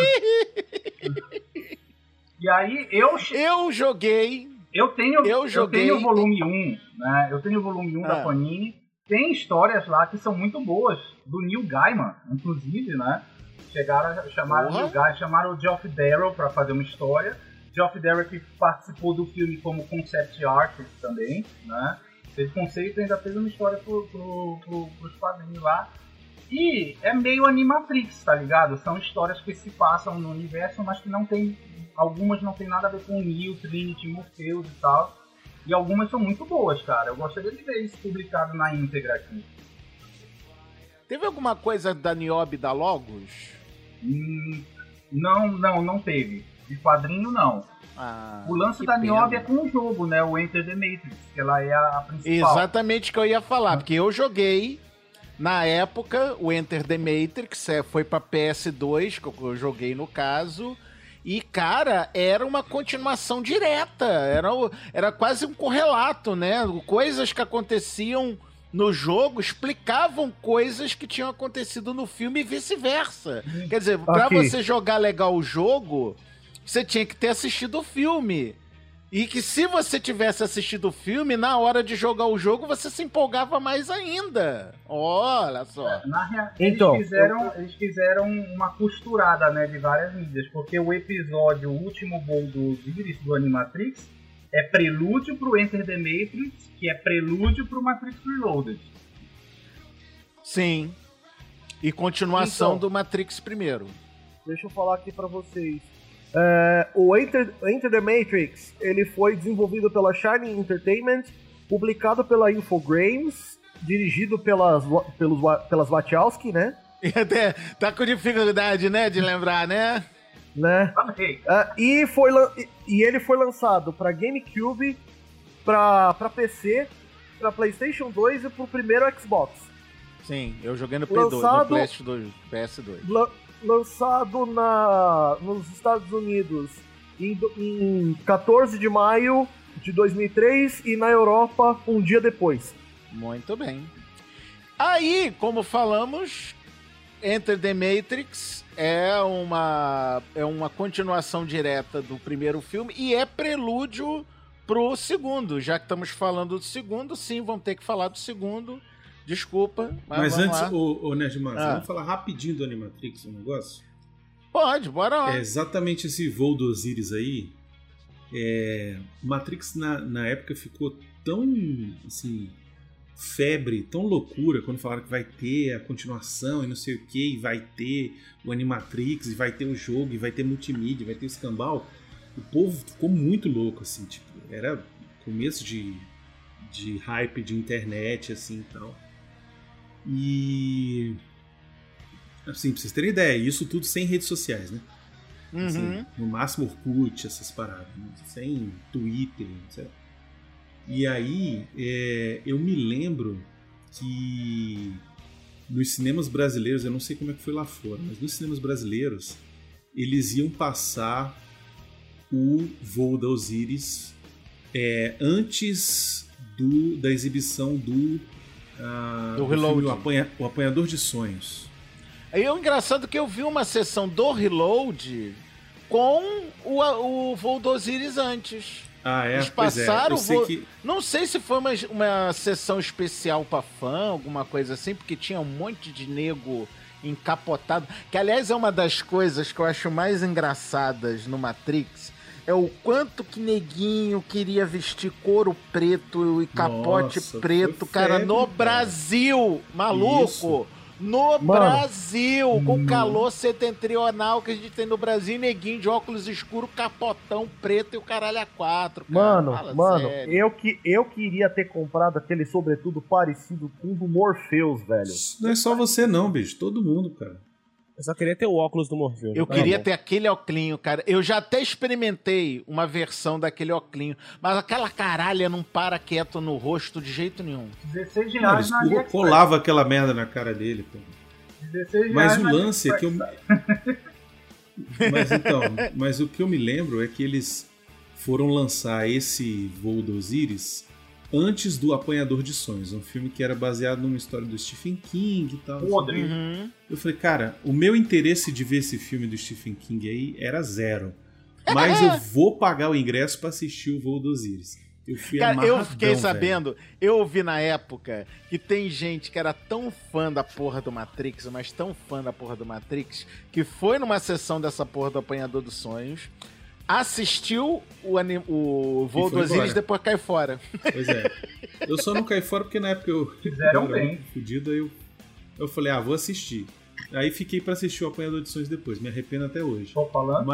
E aí, eu joguei. Eu tenho o volume 1, né? Eu tenho o volume 1 da Panini. Tem histórias lá que são muito boas, do Neil Gaiman, inclusive, né? Chamaram o Geoff Darrow para fazer uma história. Geoff Darrow que participou do filme como concept artist também, né? Esse conceito ainda fez uma história pros quadrinhos lá. E é meio Animatrix, tá ligado? São histórias que se passam no universo, mas que não tem... Algumas não tem nada a ver com Neo, Trinity, Morpheus e tal. E algumas são muito boas, cara. Eu gostaria de ver isso publicado na íntegra aqui. Teve alguma coisa da Niobe da Logos? Não teve. De quadrinho, não. O lance da Niobe é com o jogo, né? O Enter the Matrix, que ela é a principal. Exatamente o que eu ia falar, porque eu joguei, na época, o Enter the Matrix, foi pra PS2, que eu joguei no caso, e, cara, era uma continuação direta, era quase um correlato, né? Coisas que aconteciam no jogo explicavam coisas que tinham acontecido no filme e vice-versa. Quer dizer, pra você jogar legal o jogo, você tinha que ter assistido o filme. E que se você tivesse assistido o filme, na hora de jogar o jogo, você se empolgava mais ainda. Olha só. Na real, eles fizeram uma costurada, né, de várias mídias, porque o episódio O Último Voo do Osiris, do Animatrix, é prelúdio pro Enter the Matrix, que é prelúdio pro Matrix Reloaded. Sim. E continuação do Matrix primeiro. Deixa eu falar aqui pra vocês. O Enter the Matrix, ele foi desenvolvido pela Shining Entertainment, publicado pela Infogrames, dirigido pelas Wachowski, né? Tá com dificuldade, né, de lembrar, né? E ele foi lançado para GameCube, para PC, para PlayStation 2 e pro primeiro Xbox. Sim, eu joguei no PS2. Lançado nos Estados Unidos em 14 de maio de 2003 e na Europa um dia depois. Muito bem. Aí, como falamos, Enter the Matrix é uma continuação direta do primeiro filme e é prelúdio pro segundo. Já que estamos falando do segundo, sim, vamos ter que falar do segundo. Desculpa, mas vamos antes, lá. o Nerdmaster, vamos falar rapidinho do Animatrix, um negócio? Pode, bora lá. É exatamente esse voo do Osiris aí. Matrix na época ficou tão, assim, febre, tão loucura, quando falaram que vai ter a continuação e não sei o que, e vai ter o Animatrix, e vai ter o jogo, e vai ter multimídia, vai ter o escambau. O povo ficou muito louco, assim, tipo, era começo de hype de internet, assim, e tal. E assim, pra vocês terem ideia, isso tudo sem redes sociais, né? Assim, no máximo Orkut, essas paradas, né? Sem Twitter, etc. E aí, eu me lembro que nos cinemas brasileiros, eu não sei como é que foi lá fora, mas nos cinemas brasileiros, eles iam passar o voo da Osiris antes da exibição do Reload. Filme, o Apanhador de Sonhos. Aí é engraçado que eu vi uma sessão do Reload com o voo do Osiris antes. Eles passaram Não sei se foi uma sessão especial pra fã, alguma coisa assim, porque tinha um monte de nego encapotado. Que, aliás, é uma das coisas que eu acho mais engraçadas no Matrix. É o quanto que neguinho queria vestir couro preto e capote preto, cara, no Brasil, maluco! Isso. No Brasil, com calor setentrional que a gente tem no Brasil, neguinho de óculos escuros, capotão preto e o caralho a quatro, cara. Mano, eu queria ter comprado aquele sobretudo parecido com o do Morpheus, velho. Não é só você não, bicho, todo mundo, cara. Eu só queria ter o óculos do Morpheus. Eu queria ter aquele óculinho, cara. Eu já até experimentei uma versão daquele óculinho, mas aquela caralha não para quieto no rosto de jeito nenhum. R$16 na AliExpress. Colava aquela merda na cara dele, pô. Mas o lance é que eu... Mas o que eu me lembro é que eles foram lançar esse voo do Osiris antes do Apanhador de Sonhos, um filme que era baseado numa história do Stephen King e tal. Eu falei, cara, o meu interesse de ver esse filme do Stephen King aí era zero. Mas eu vou pagar o ingresso pra assistir o voo do Osiris. Eu fui amarradão, eu fiquei sabendo, eu ouvi na época que tem gente que era tão fã da porra do Matrix, mas tão fã da porra do Matrix, que foi numa sessão dessa porra do Apanhador dos Sonhos, assistiu o voo do Osiris e depois cai fora. Pois é. Eu só não caí fora porque na época eu era muito fudido, aí eu falei, vou assistir. Aí fiquei pra assistir o Apanhador de Sonhos depois, me arrependo até hoje. Tô falando?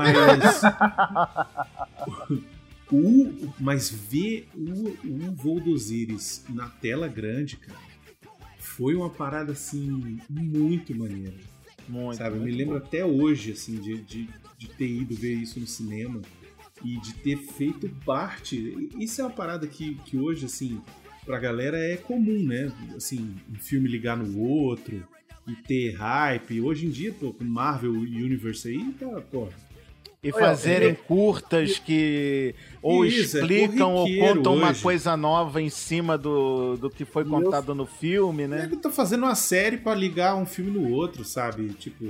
Mas ver o voo do Osiris na tela grande, cara, foi uma parada assim muito maneira. Sabe, eu me lembro até hoje assim de de ter ido ver isso no cinema e de ter feito parte. Isso é uma parada que hoje, assim, pra galera é comum, né? Assim, um filme ligar no outro e ter hype. Hoje em dia, pô, com Marvel Universe aí, tá, porra. E fazerem curtas que ou Isso, explicam ou contam uma hoje. coisa nova em cima do que foi contado no filme, né? Ele tá fazendo uma série pra ligar um filme no outro, sabe? Tipo,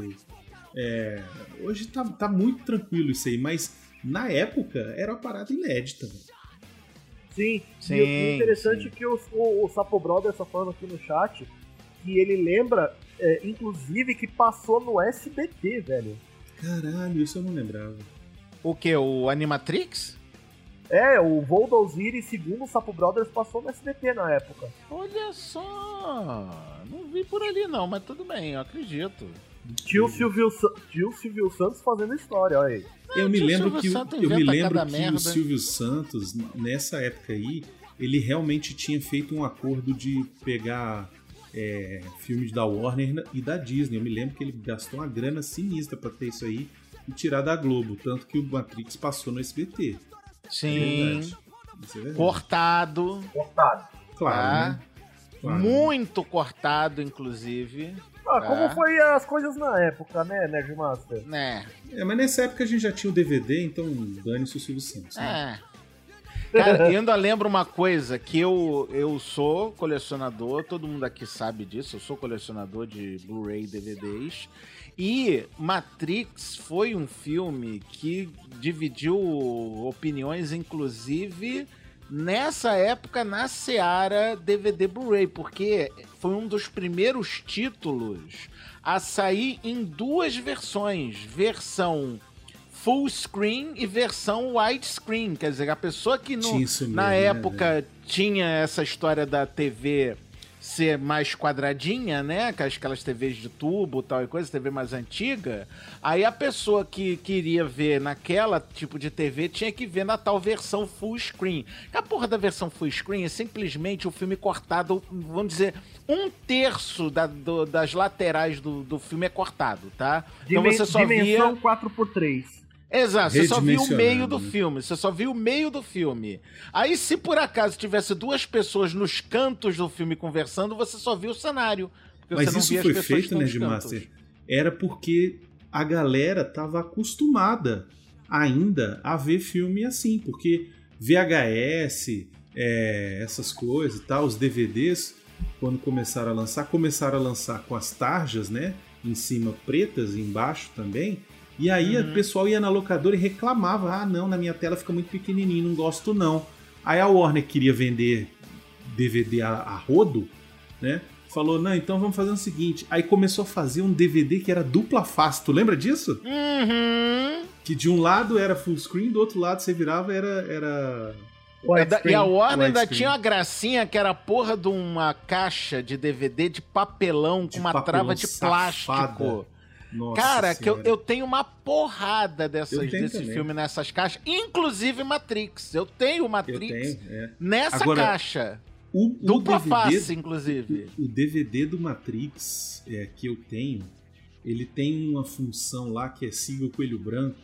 hoje tá muito tranquilo isso aí, mas na época era uma parada inédita. Sim, Sim, e o interessante sim. é que o Sapo Brother tá falando aqui no chat que ele lembra, inclusive, que passou no SBT, velho. Caralho, isso eu não lembrava. O que? O Animatrix? O Voo da Osiris, segundo o Sapo Brothers, passou no SBT na época. Olha só! Não vi por ali não, mas tudo bem, eu acredito. Tio Silvio Santos fazendo história, olha aí. Eu me tio lembro Silvio que, Santos inventa cada o merda. Silvio Santos, nessa época aí, ele realmente tinha feito um acordo de pegar filmes da Warner e da Disney. Eu me lembro que ele gastou uma grana sinistra pra ter isso aí e tirar da Globo. Tanto que o Matrix passou no SBT. Sim, Isso é verdade. cortado, Claro, tá? né? Claro. Muito cortado, inclusive. Como foi as coisas na época, né, Nerdmaster? Né? Mas nessa época a gente já tinha o DVD, então dane-se o Silvio Santos. Né? Cara, eu ainda lembro uma coisa, que eu sou colecionador, todo mundo aqui sabe disso, eu sou colecionador de Blu-ray e DVDs, e Matrix foi um filme que dividiu opiniões, inclusive nessa época na seara DVD Blu-ray, porque foi um dos primeiros títulos a sair em duas versões, versão full screen e versão widescreen. Quer dizer, a pessoa que Tinha isso mesmo, na né, época tinha essa história da TV ser mais quadradinha, né? Aquelas TVs de tubo, tal e coisa, TV mais antiga. Aí a pessoa que queria ver naquela tipo de TV tinha que ver na tal versão full screen. A porra da versão full screen é simplesmente o filme cortado, vamos dizer, 1/3 das laterais do filme é cortado, tá? Então você só Dimensão via... 4x3. Exato, você só viu o meio do Redimensionado, né? filme, você só viu o meio do filme. Aí, se por acaso tivesse duas pessoas nos cantos do filme conversando, você só viu o cenário. Porque Mas você não isso via as foi pessoas que feito, né, estão nos Nerdmaster? cantos. Era porque a galera tava acostumada ainda a ver filme assim, porque VHS, essas coisas e tal, os DVDs, quando começaram a lançar com as tarjas, né, em cima pretas e embaixo também. E aí o pessoal ia na locadora e reclamava: ah, não, na minha tela fica muito pequenininho, não gosto não. Aí a Warner queria vender DVD a rodo, né? Falou: não, então vamos fazer o seguinte. Aí começou a fazer um DVD que era dupla face. Tu lembra disso? Uhum. Que de um lado era full screen, do outro lado você virava era... E a Warner ainda Widescreen. tinha uma gracinha que era a porra de uma caixa de DVD de papelão De com uma papelão trava de safada. plástico. Nossa Cara, que Senhora. eu tenho uma porrada Eu tenho desse também. filme nessas caixas, inclusive Matrix. Eu tenho Eu Matrix tenho, nessa Agora, caixa. O Dupla DVD, face, inclusive. O DVD do Matrix que eu tenho, ele tem uma função lá que é siga o coelho branco,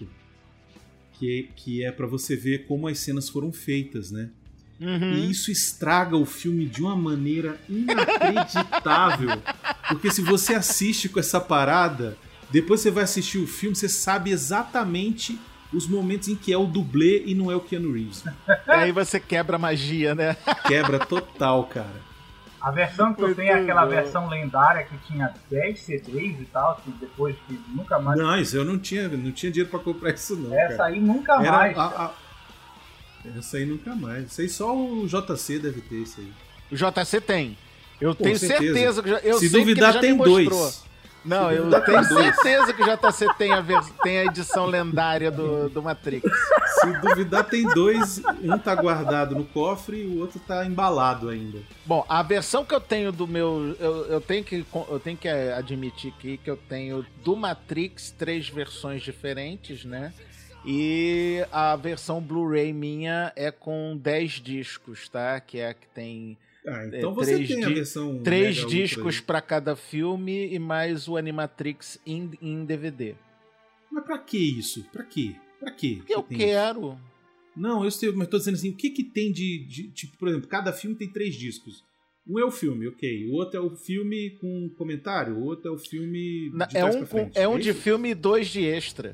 que é pra você ver como as cenas foram feitas, né? Uhum. E isso estraga o filme de uma maneira inacreditável. Porque se você assiste com essa parada, depois você vai assistir o filme, você sabe exatamente os momentos em que é o dublê e não é o Keanu Reeves. Aí você quebra a magia, né? Quebra total, cara. A versão que eu tenho é aquela versão lendária que tinha 10 CDs e tal, que depois que nunca mais. Não, isso eu não tinha dinheiro pra comprar isso não, Essa cara. aí nunca mais. Essa aí nunca mais. Isso aí só o JC deve ter isso aí. O JC tem. Eu Com tenho certeza. certeza que eu Se sei duvidar, que ele já tem me mostrou. dois. Não, eu duvidar, tenho tem dois. certeza que o JC tem a edição lendária do Matrix. Se duvidar, tem dois. Um tá guardado no cofre e o outro tá embalado ainda. Bom, a versão que eu tenho do meu... Eu tenho que admitir aqui que eu tenho do Matrix 3 versões diferentes, né? E a versão Blu-ray minha é com 10 discos, tá? Que é a que tem... Então você três tem a di- versão 3 Mega discos Ultra pra cada filme e mais o Animatrix em DVD. Mas pra que isso? Pra quê? Pra quê? Porque eu quero. Não, eu sei, mas tô dizendo assim, o que tem de... Tipo, por exemplo, cada filme tem 3 discos. Um é o filme, ok. O outro é o filme com comentário. O outro é o filme de trás pra frente. É um de filme e 2 de extra.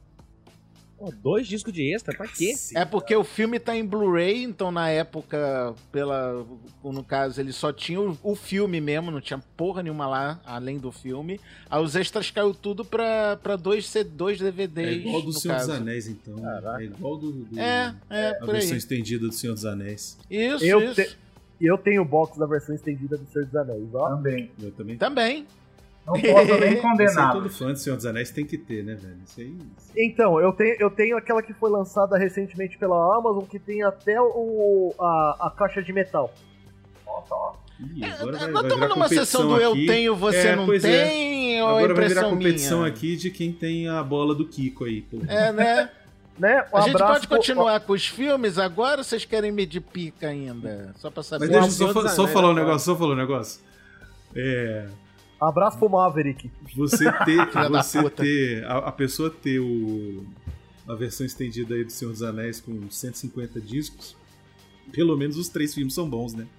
2 discos de extra? Pra quê? É porque o filme tá em Blu-ray, então na época, no caso, ele só tinha o filme mesmo, não tinha porra nenhuma lá, além do filme. Aí os extras caiu tudo pra 2 DVDs. É igual do Senhor caso. dos Anéis, então. Caraca. É igual a a versão estendida do Senhor dos Anéis. Isso, Eu tenho o box da versão estendida do Senhor dos Anéis, ó. Também. Eu também. Também. Não posso nem Esse aí condenar. todo fã do Senhor dos Anéis tem que ter, né, velho? Isso aí... Então, eu tenho aquela que foi lançada recentemente pela Amazon, que tem até a caixa de metal. Ih, agora Nós vai estamos virar numa sessão do eu aqui. tenho, você não pois é. tem, ou Agora vai virar impressão competição minha? aqui de quem tem a bola do Kiko aí, pô. Né? Né? A gente pode continuar com os filmes agora ou vocês querem medir pica ainda? Só pra saber. Mas deixa eu Senhor dos só Anéis, falar um agora. negócio, Abraço pro Maverick. Você da puta. ter a pessoa ter a versão estendida aí do Senhor dos Anéis com 150 discos, pelo menos os 3 filmes são bons, né?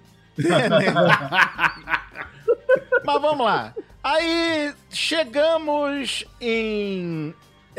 Mas vamos lá. Aí chegamos em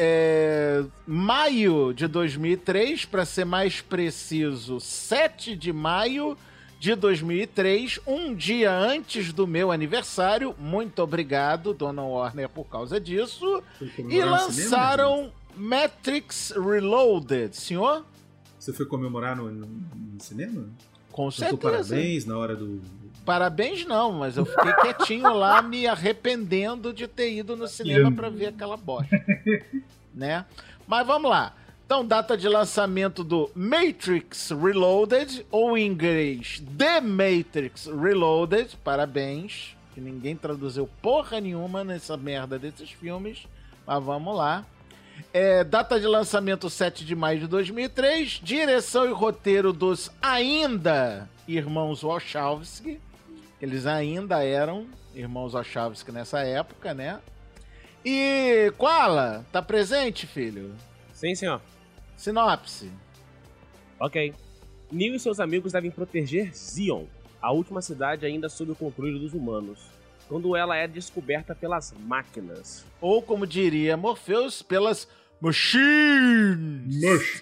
maio de 2003, para ser mais preciso, 7 de maio de 2003, um dia antes do meu aniversário. Muito obrigado, dona Warner, por causa disso. E lançaram Matrix Reloaded. Senhor? Você foi comemorar no cinema? Com Cantou certeza. parabéns na hora do... Parabéns não, mas eu fiquei quietinho lá me arrependendo de ter ido no cinema pra ver aquela bosta, né? Mas vamos lá. Então, data de lançamento do Matrix Reloaded, ou em inglês The Matrix Reloaded. Parabéns, que ninguém traduziu porra nenhuma nessa merda desses filmes, mas vamos lá. Data de lançamento 7 de maio de 2003, direção e roteiro dos ainda irmãos Wachowski. Eles ainda eram irmãos Wachowski nessa época, né? E Koala, tá presente, filho? Sim, senhor. Sinopse. Ok. Neo e seus amigos devem proteger Zion, a última cidade ainda sob o controle dos humanos, quando ela é descoberta pelas máquinas. Ou, como diria Morpheus, pelas Machines.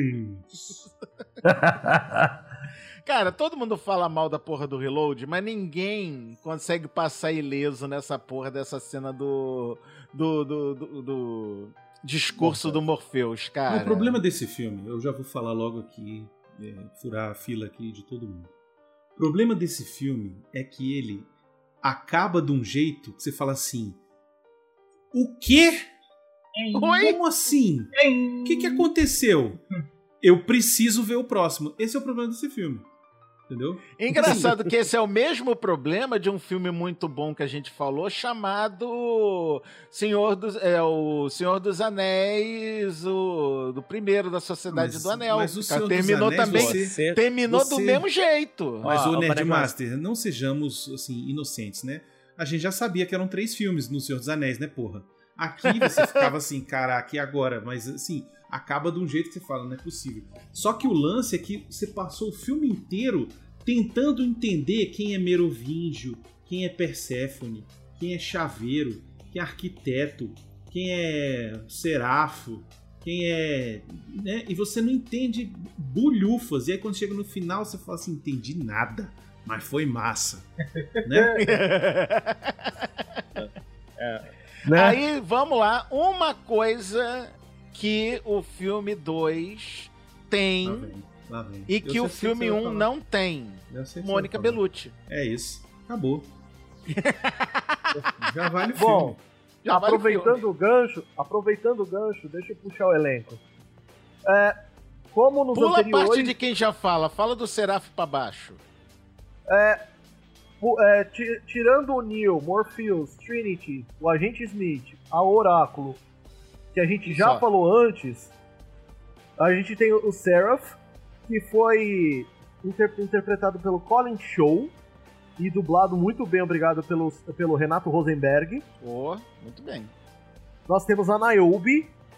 Cara, todo mundo fala mal da porra do Reload, mas ninguém consegue passar ileso nessa porra dessa cena do discurso do Morpheus, cara. O problema desse filme, eu já vou falar logo aqui, furar a fila aqui de todo mundo. O problema desse filme é que ele acaba de um jeito que você fala assim: o quê? Oi? Como assim? O que aconteceu? Eu preciso ver o próximo. Esse é o problema desse filme. Entendeu? Engraçado que esse é o mesmo problema de um filme muito bom que a gente falou, chamado o Senhor dos Anéis, do primeiro da Sociedade do Anel. Mas o Senhor terminou dos Anéis, também. Terminou do mesmo jeito. Mas o Nerdmaster, não sejamos assim, inocentes, né? A gente já sabia que eram 3 filmes no Senhor dos Anéis, né, porra? Aqui você ficava assim, caraca, e agora? Mas assim, acaba de um jeito que você fala, não é possível. Só que o lance é que você passou o filme inteiro tentando entender quem é Merovingio, quem é Perséfone, quem é Chaveiro, quem é Arquiteto, quem é Serafo, quem é... né? E você não entende bulhufas. E aí quando chega no final você fala assim, entendi nada, mas foi massa. Né? Né? Aí, vamos lá. Uma coisa que o filme 2 tem Lá vem. e que o filme 1 não tem. Mônica Bellucci. É isso. Acabou. Já vale o Bom, filme. Já vale aproveitando o gancho, deixa eu puxar o elenco. Como nos Pula a anteriores... parte de quem já fala do Seraph pra baixo. Tirando o Neo, Morpheus, Trinity, o Agente Smith, a Oráculo, que a gente já falou antes, a gente tem o Seraph, que foi interpretado pelo Colin Shaw e dublado muito bem, obrigado, pelo Renato Rosenberg. Muito bem. Nós temos a Niobe,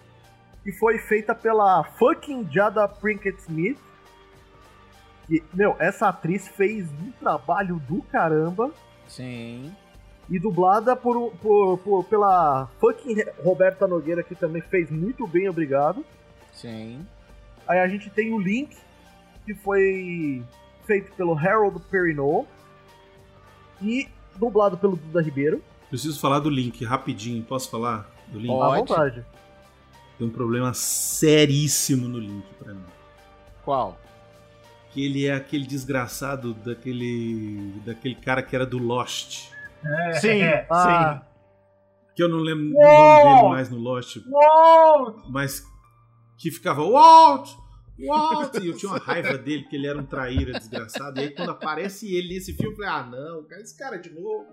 que foi feita pela fucking Jada Pinkett Smith. Que, essa atriz fez um trabalho do caramba. Sim. E dublada pela fucking Roberta Nogueira, que também fez muito bem, obrigado. Sim. Aí a gente tem o Link, que foi feito pelo Harold Perrineau e dublado pelo Duda Ribeiro. Preciso falar do Link, rapidinho. Posso falar do Link? À vontade. Tem um problema seríssimo no Link pra mim. Qual? Que ele é aquele desgraçado daquele cara que era do Lost. Sim, sim. Que eu não lembro o nome dele mais no Lost. Mas que ficava Walt! Walt! E eu tinha uma raiva dele, porque ele era um traíra desgraçado. E aí quando aparece ele nesse filme, eu falei, não, esse cara de novo.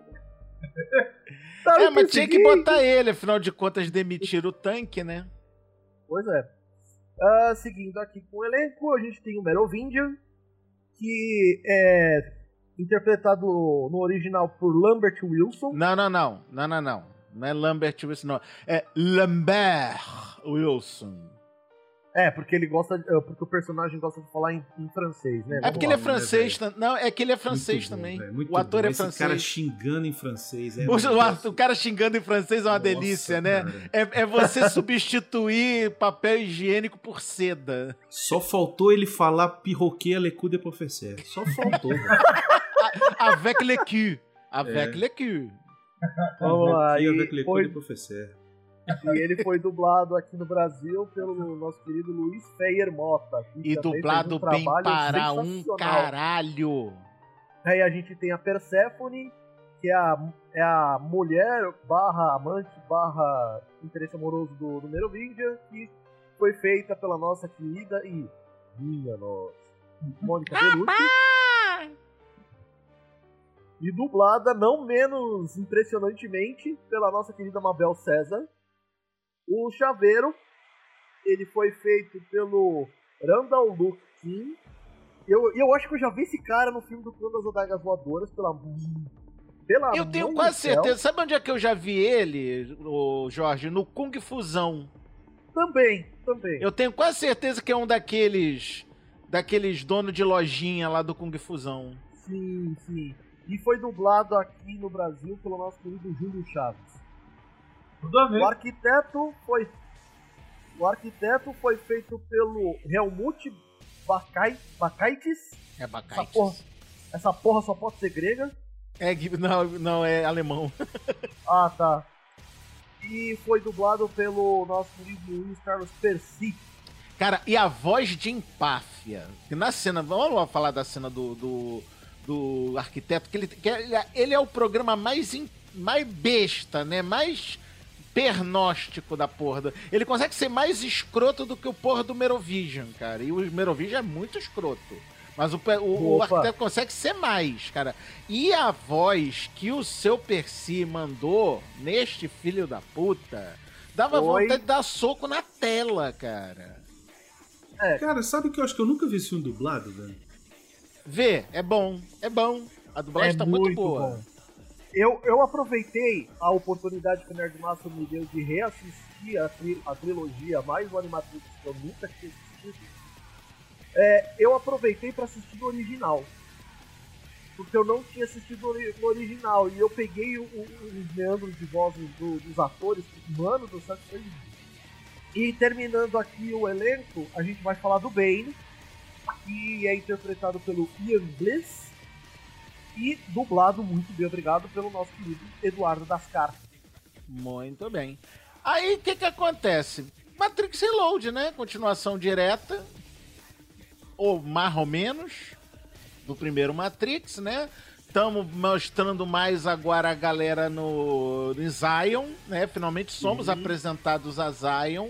Mas tinha que botar ele, afinal de contas demitiram o tanque, né? Pois é. Seguindo aqui com o elenco, a gente tem o Merovingian, que é interpretado no original por Lambert Wilson. Não. Não é Lambert Wilson, não. É Lambert Wilson. Porque porque o personagem gosta de falar em francês, né? É porque ele é francês, não, é que ele é francês também. O ator é francês. Esse cara xingando em francês. O cara xingando em francês é uma delícia, né? É você substituir papel higiênico por seda. Só faltou ele falar perroquet le coup de professeur. Só faltou. Avec le cul. Avec le cul. Vamos lá. Avec le coup de professeur. E ele foi dublado aqui no Brasil pelo nosso querido Luiz Feyer Mota. E dublado bem para um caralho. Aí a gente tem a Perséfone, que é a mulher barra amante barra interesse amoroso do Merovingian, que foi feita pela nossa querida e minha nossa Mônica Bellucci. E dublada, não menos impressionantemente, pela nossa querida Mabel César. O Chaveiro, ele foi feito pelo Randall Luke King. Eu acho que eu já vi esse cara no filme do Clã das Adagas Voadoras, eu tenho quase certeza. Sabe onde é que eu já vi ele, Jorge? No Kung Fusão. Também. Eu tenho quase certeza que é um daqueles donos de lojinha lá do Kung Fusão. Sim. E foi dublado aqui no Brasil pelo nosso querido Júlio Chaves. O arquiteto foi feito pelo Helmut Bakaitis. É Bakaitis. Essa porra só pode ser grega. Não, é alemão. Ah, tá. E foi dublado pelo nosso querido Luiz Carlos Percy. Cara, e a voz de empáfia. Que na cena, vamos falar da cena do arquiteto, que ele é o programa mais besta, né? Mais pernóstico da porra. Ele consegue ser mais escroto do que o porra do Merovingian, cara. E o Merovingian é muito escroto. Mas o arquiteto consegue ser mais, cara. E a voz que o seu Percy mandou neste filho da puta dava vontade de dar soco na tela, cara. Cara, sabe que eu acho que eu nunca vi esse filme dublado, velho? Vê, é bom. A dublagem tá muito boa. Bom. Eu aproveitei a oportunidade que o Nerdmaster me deu de reassistir a trilogia, mais o Animatrix, que eu nunca tinha assistido. Eu aproveitei pra assistir no original. Porque eu não tinha assistido no original. E eu peguei os meandros de voz dos atores. Mano do céu, foi lindo. E terminando aqui o elenco, a gente vai falar do Bane, que é interpretado pelo Ian Bliss. E dublado, muito bem, obrigado, pelo nosso querido Eduardo Dascar. Muito bem. Aí, o que acontece? Matrix Reload, né? Continuação direta, ou mais ou menos, do primeiro Matrix, né? Estamos mostrando mais agora a galera no Zion, né? Finalmente somos apresentados a Zion.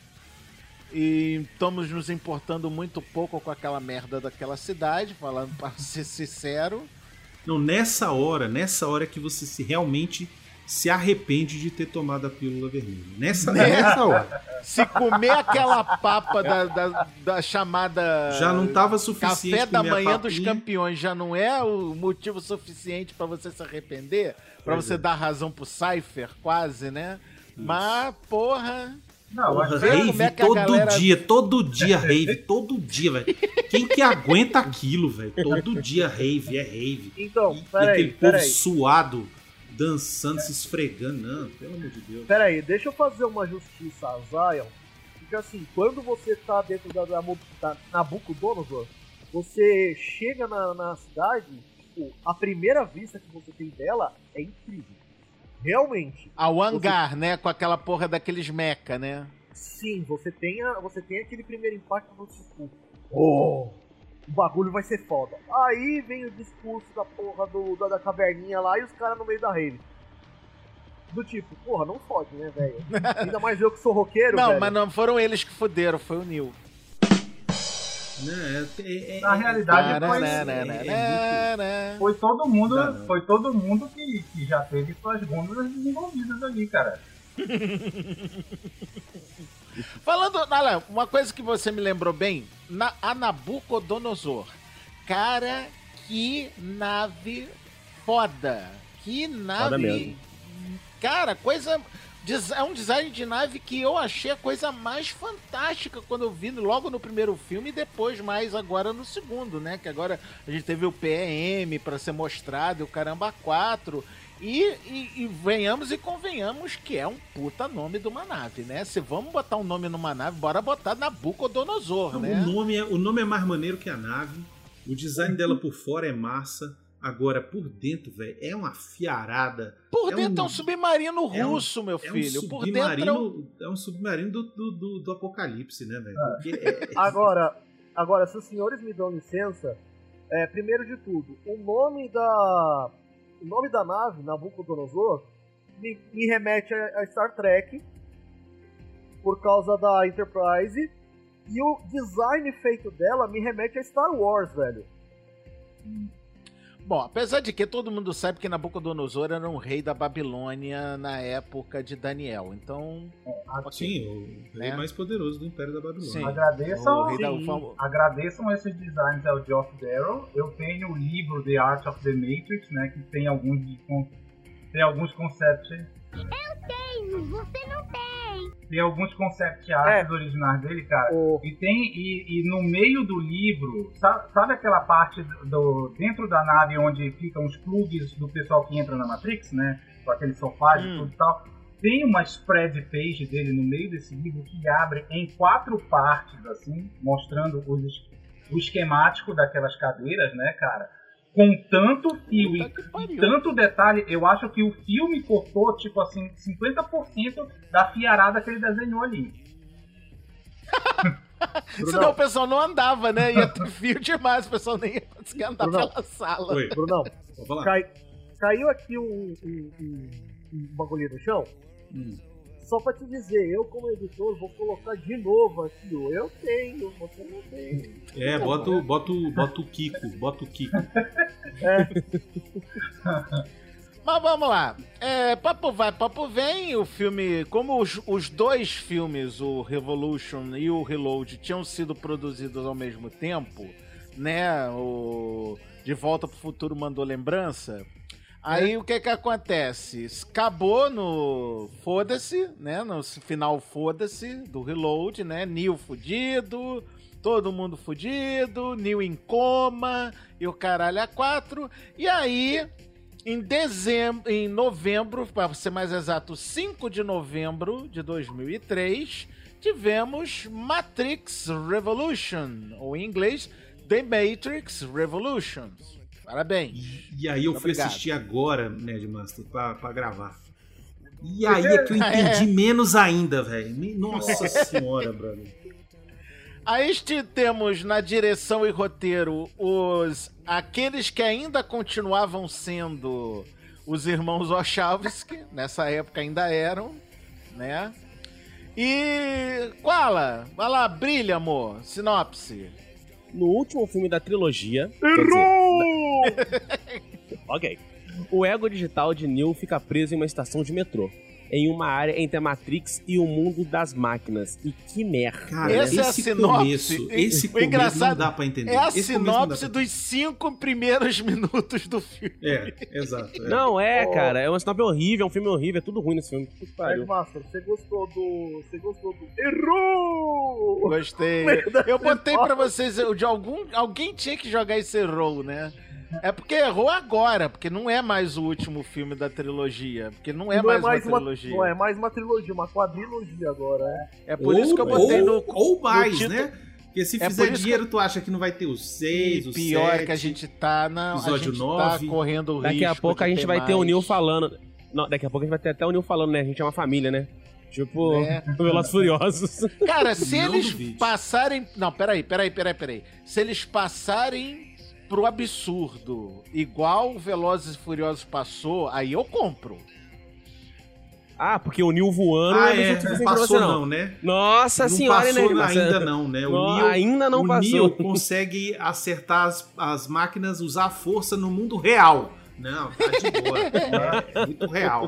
E estamos nos importando muito pouco com aquela merda daquela cidade, falando para ser sincero. Não, nessa hora que você realmente se arrepende de ter tomado a pílula vermelha. Nessa hora. Se comer aquela papa da chamada... Já não estava suficiente. Café da manhã dos campeões já não é o motivo suficiente para você se arrepender? Para você dar razão pro Cypher, quase, né? Isso. Mas, porra... Não, eu acho Vê Rave como é que a todo galera- dia, rave, todo dia, velho. Quem que aguenta aquilo, velho? Todo dia rave, é rave. Então, E aquele povo peraí. suado, dançando, se esfregando. Não, pelo amor de Deus. Peraí, deixa eu fazer uma justiça a Zion. Porque assim, quando você tá dentro da Nabucodonosor, você chega na cidade, tipo, a primeira vista que você tem dela é incrível. Realmente. Ao hangar, né? Com aquela porra daqueles mecha, né? Sim, você tem aquele primeiro impacto no tipo, oh, o bagulho vai ser foda. Aí vem o discurso da porra da caverninha lá e os caras no meio da rave. Do tipo, porra, não fode, né, velho? Ainda mais eu que sou roqueiro, Não, velho. mas não foram eles que fuderam, foi o Neil. Na realidade, foi todo mundo, que já teve suas gôndolas desenvolvidas ali, cara. Falando, olha, uma coisa que você me lembrou bem, a Nabucodonosor. Cara, que nave foda. Que nave. Foda mesmo. Cara, é um design de nave que eu achei a coisa mais fantástica quando eu vi logo no primeiro filme e depois mais agora no segundo, né? Que agora a gente teve o PEM pra ser mostrado e o Caramba 4. E venhamos e convenhamos que é um puta nome de uma nave, né? Se vamos botar um nome numa nave, bora botar Nabucodonosor, Não, né? o nome é mais maneiro que a nave. O design dela por fora é massa. Agora, por dentro, velho, é uma fiarada. Por dentro é um submarino russo, meu filho. Por dentro é um submarino do apocalipse, né, velho? Agora, se os senhores me dão licença, primeiro de tudo, o nome da nave, Nabucodonosor, me remete a Star Trek, por causa da Enterprise, e o design feito dela me remete a Star Wars, velho. Bom, apesar de que todo mundo sabe que Nabucodonosor era um rei da Babilônia na época de Daniel, então... Sim, o rei mais poderoso do Império da Babilônia. Sim. Agradeçam esses designs ao Geoff Darrow. Eu tenho o livro The Art of the Matrix, né, que tem alguns concepts... Eu tenho, você não tem. Tem alguns concept arts originais dele, cara. E no meio do livro, sabe aquela parte dentro da nave onde ficam os plugs do pessoal que entra na Matrix, né? Com aquele sofá e tudo e tal. Tem uma spread page dele no meio desse livro que abre em 4 partes, assim, mostrando o esquemático daquelas cadeiras, né, cara? Com tanto fio e tanto detalhe, eu acho que o filme cortou, tipo assim, 50% da fiarada que ele desenhou ali. Senão o pessoal não andava, né? Ia ter fio demais, o pessoal nem ia conseguir andar pela sala. Oi. Brunão, Vou falar. caiu aqui um bagulho no chão. Só pra te dizer, eu como editor vou colocar de novo aqui, eu tenho, você não tem. Bota o Kiko. Mas vamos lá. Papo vai, papo vem. O filme, como os dois filmes, o Revolution e o Reload, tinham sido produzidos ao mesmo tempo, né? O De Volta pro Futuro mandou lembrança. Aí o que acontece? Acabou no foda-se, né? No final foda-se do Reload, né? Neo fudido, todo mundo fudido, Neo em coma e o caralho a 4. E aí, em novembro, para ser mais exato, 5 de novembro de 2003, tivemos Matrix Revolution, ou em inglês, The Matrix Revolutions. Parabéns. E aí eu fui assistir agora, Nerdmaster, pra gravar. E aí é que eu entendi menos ainda, velho. Nossa senhora, brother. Aí temos na direção e roteiro aqueles que ainda continuavam sendo os irmãos Wachowski, nessa época ainda eram, né? E Koala, vai lá, brilha, amor, sinopse. No último filme da trilogia... Ok. O ego digital de Neo fica preso em uma estação de metrô. em uma área entre a Matrix e o mundo das máquinas. E que merda. Cara, Essa é a sinopse. Esse O começo engraçado não dá pra entender. É a Esse começo não dá sinopse pra- dos 5 primeiros minutos do filme. Exato. Não, cara, é uma sinopse horrível, é um filme horrível, é tudo ruim nesse filme. Puta que pariu. Nerdmaster, você gostou do... Errou! Gostei. Eu botei pra vocês, alguém tinha que jogar esse errou, né? É porque errou agora, porque não é mais o último filme da trilogia. Porque não é mais uma trilogia. Não é mais uma trilogia, uma quadrilogia agora, É por isso que eu botei ou mais, no título. né? Porque se É fizer por isso dinheiro, tu acha que não vai ter o 6, o 7... Pior que a gente tá, não. episódio a gente 9. tá correndo o risco. Daqui a pouco a de gente ter vai ter o mais. Neil falando. Não, daqui a pouco a gente vai ter até o Neil falando, né? A gente é uma família, né? Tipo, É. Velozes e Furiosos. Cara, se Não eles duvide. passarem. Não, peraí. Se eles passarem pro absurdo, igual o Velozes e Furiosos passou, aí eu compro. Ah, porque o Neil voando Ah, não é é, absurdo não suficiente pra passou você, não, né? Nossa Não senhora, passou né? ainda não, né? Ainda não o passou. Neo consegue acertar as máquinas, usar a força no mundo real. Não, tá de boa. É muito real.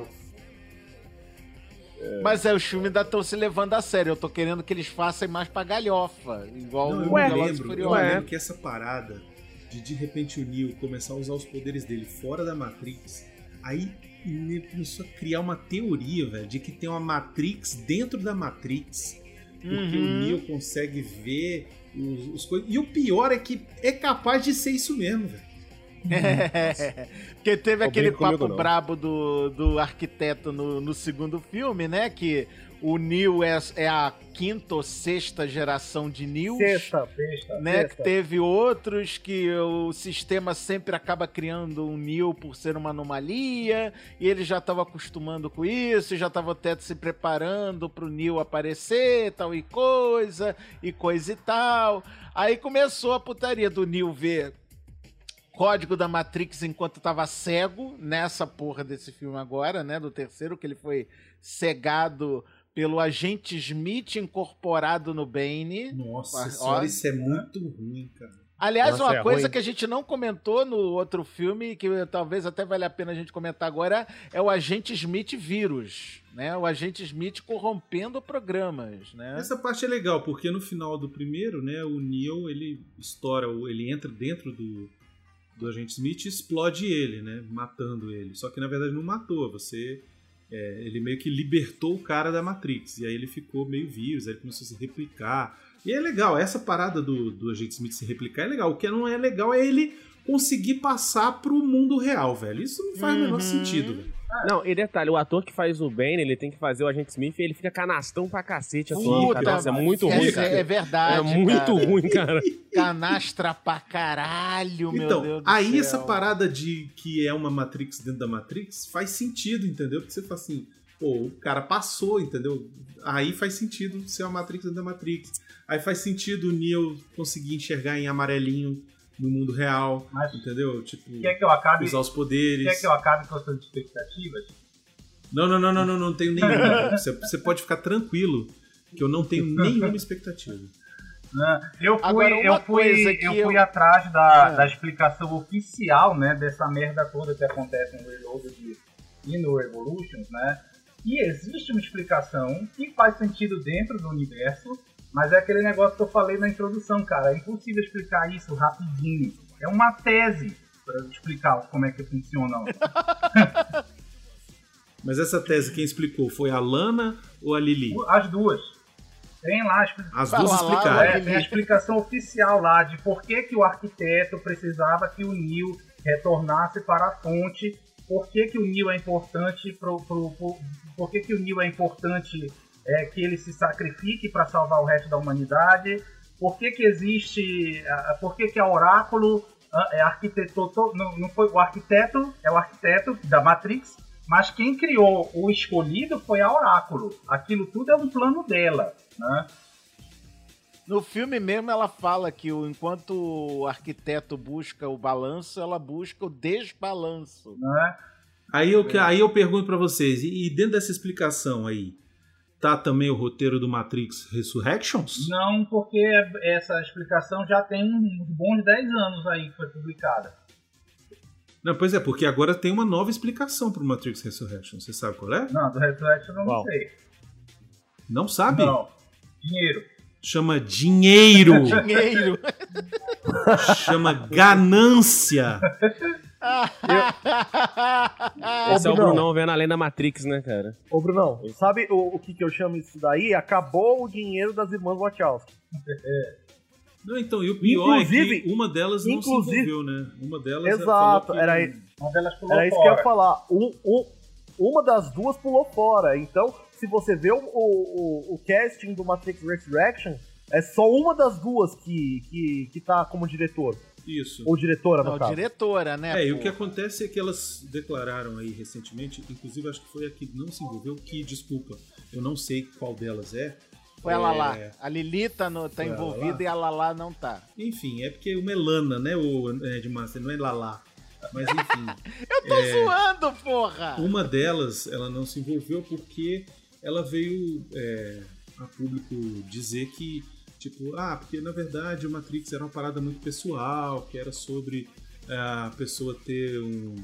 Mas os filmes ainda estão se levando a sério. Eu tô querendo que eles façam mais pra galhofa. Igual Não, o eu Velozes e me Furiosos. lembro que essa parada de repente o Neo começar a usar os poderes dele fora da Matrix, aí ele começou a criar uma teoria, velho, de que tem uma Matrix dentro da Matrix. Porque o Neo consegue ver os coisas. E o pior é que é capaz de ser isso mesmo, velho. Porque teve aquele brinca comigo, papo não. brabo do arquiteto no segundo filme, né? Que o Neo é a quinta ou sexta geração de Neos. Sexta. Né, que teve outros que o sistema sempre acaba criando um Neo por ser uma anomalia, e ele já estava acostumando com isso, já estava até se preparando para o Neo aparecer, tal e coisa e tal. Aí começou a putaria do Neo ver código da Matrix enquanto tava cego nessa porra desse filme agora, né, do terceiro, que ele foi cegado pelo agente Smith incorporado no Bane. Nossa Ó, senhora, isso é muito ruim, cara. Aliás, Nossa, uma é coisa ruim. que a gente não comentou no outro filme, que talvez até valha a pena a gente comentar agora, é o agente Smith vírus, né? O agente Smith corrompendo programas, né? Essa parte é legal, porque no final do primeiro, né, o Neo, ele estoura, ele entra dentro do agente Smith e explode ele, né, matando ele. Só que na verdade não matou, ele meio que libertou o cara da Matrix, e aí ele ficou meio vírus, aí ele começou a se replicar. E é legal, essa parada do agente Smith se replicar é legal. O que não é legal é ele conseguir passar pro mundo real, velho. Isso não faz o menor sentido, velho. Não, e detalhe, o ator que faz o Bane, ele tem que fazer o agente Smith e ele fica canastrão pra cacete atuando, cara. Nossa, é muito ruim, cara. É verdade, É muito cara. ruim, cara. Canastra pra caralho, meu Então, Deus do aí céu. essa parada de que é uma Matrix dentro da Matrix faz sentido, entendeu? Porque você fala assim, pô, o cara passou, entendeu? Aí faz sentido ser uma Matrix dentro da Matrix. Aí faz sentido o Neo conseguir enxergar em amarelinho no mundo real, Mas entendeu? Tipo, Quer que eu acabe? usar os poderes. Quer que eu acabe com as suas expectativas? Não tenho nenhuma. Você pode ficar tranquilo que eu não tenho nenhuma expectativa. Né? Eu Agora, uma coisa que fui eu- atrás da explicação oficial, né, dessa merda toda que acontece no Reloaded e no Evolutions, né? E existe uma explicação que faz sentido dentro do universo, mas é aquele negócio que eu falei na introdução, cara. É impossível explicar isso rapidinho. É uma tese para explicar como é que funciona. Mas essa tese, quem explicou? Foi a Lana ou a Lili? As duas. Tem lá As Vai duas lá, explicaram. tem a explicação oficial lá de por que o arquiteto precisava que o Neo retornasse para a fonte, por que o Neo é importante por que o Neo é importante que ele se sacrifique para salvar o resto da humanidade, por que existe, por que a Oráculo arquitetou, não foi o arquiteto, é o arquiteto da Matrix, mas quem criou o escolhido foi a Oráculo. Aquilo tudo é um plano dela, né? No filme mesmo ela fala que enquanto o arquiteto busca o balanço, ela busca o desbalanço. Né? Aí eu pergunto pra vocês, e dentro dessa explicação aí, tá também o roteiro do Matrix Resurrections? Não, porque essa explicação já tem uns bons 10 anos aí que foi publicada. Não, pois é, porque agora tem uma nova explicação pro Matrix Resurrection. Você sabe qual é? Não, do Resurrection eu não sei. Não sabe? Não. Dinheiro. Chama dinheiro. Dinheiro. Chama ganância. Esse é o Brunão vendo além da Matrix, né, cara? Ô, Brunão, sabe o que eu chamo isso daí? Acabou o dinheiro das irmãs Wachowski. Não, então, e o pior Inclusive- é que uma delas não se envolveu, né? Uma delas Exato, falou que... era isso. Uma delas pulou Era isso que fora. eu ia falar. Uma das duas pulou fora. Então, se você vê o casting do Matrix Resurrection, é só uma das duas que tá como diretor. Isso. Ou diretora, no Não, caso. diretora, né? E pô? o que acontece é que elas declararam aí recentemente, inclusive acho que foi a que não se envolveu, que, desculpa, eu não sei qual delas é. Foi a Lala. A Lili tá Foi a envolvida Lala? e a Lala não tá. Enfim, é porque uma é Lana, né, o Ed Master, não é Lala. Mas enfim. Eu tô zoando, porra! Uma delas, ela não se envolveu porque ela veio a público dizer que, tipo, porque na verdade o Matrix era uma parada muito pessoal, que era sobre a pessoa ter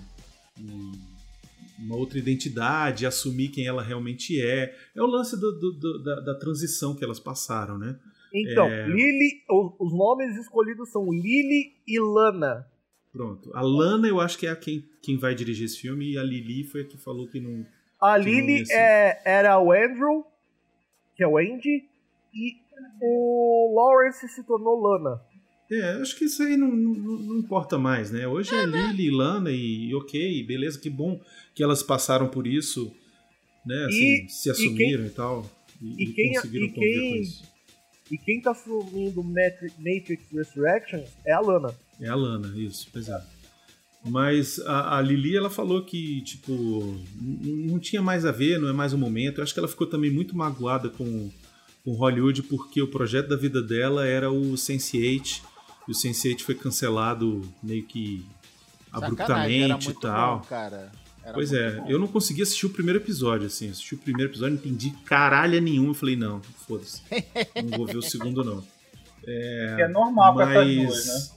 uma outra identidade, assumir quem ela realmente é. É o lance da transição que elas passaram, né? Então, Lily, os nomes escolhidos são Lily e Lana. Pronto. A Lana eu acho que é quem vai dirigir esse filme, e a Lili foi a que falou que não... A que não Lily ia ser. era o Andrew, que é o Andy, e o Lawrence se tornou Lana. Acho que isso aí não importa mais, né? Hoje é Lily, Lana e ok, beleza, que bom que elas passaram por isso, né? Assim, se assumiram e tal. E conseguiram conviver com isso. E quem tá assumindo Matrix Resurrection é a Lana. É a Lana, isso, pois é. Mas a Lili, ela falou que, tipo, não tinha mais a ver, não é mais o momento. Eu acho que ela ficou também muito magoada com Hollywood, porque o projeto da vida dela era o Sense8, e o Sense8 foi cancelado meio que abruptamente e tal. Bom, cara. Pois é, eu não consegui assistir o primeiro episódio, assim. Assisti o primeiro episódio, não entendi caralho nenhum. Eu falei, não, foda-se. Não vou ver o segundo, não. É normal pra essas duas, né?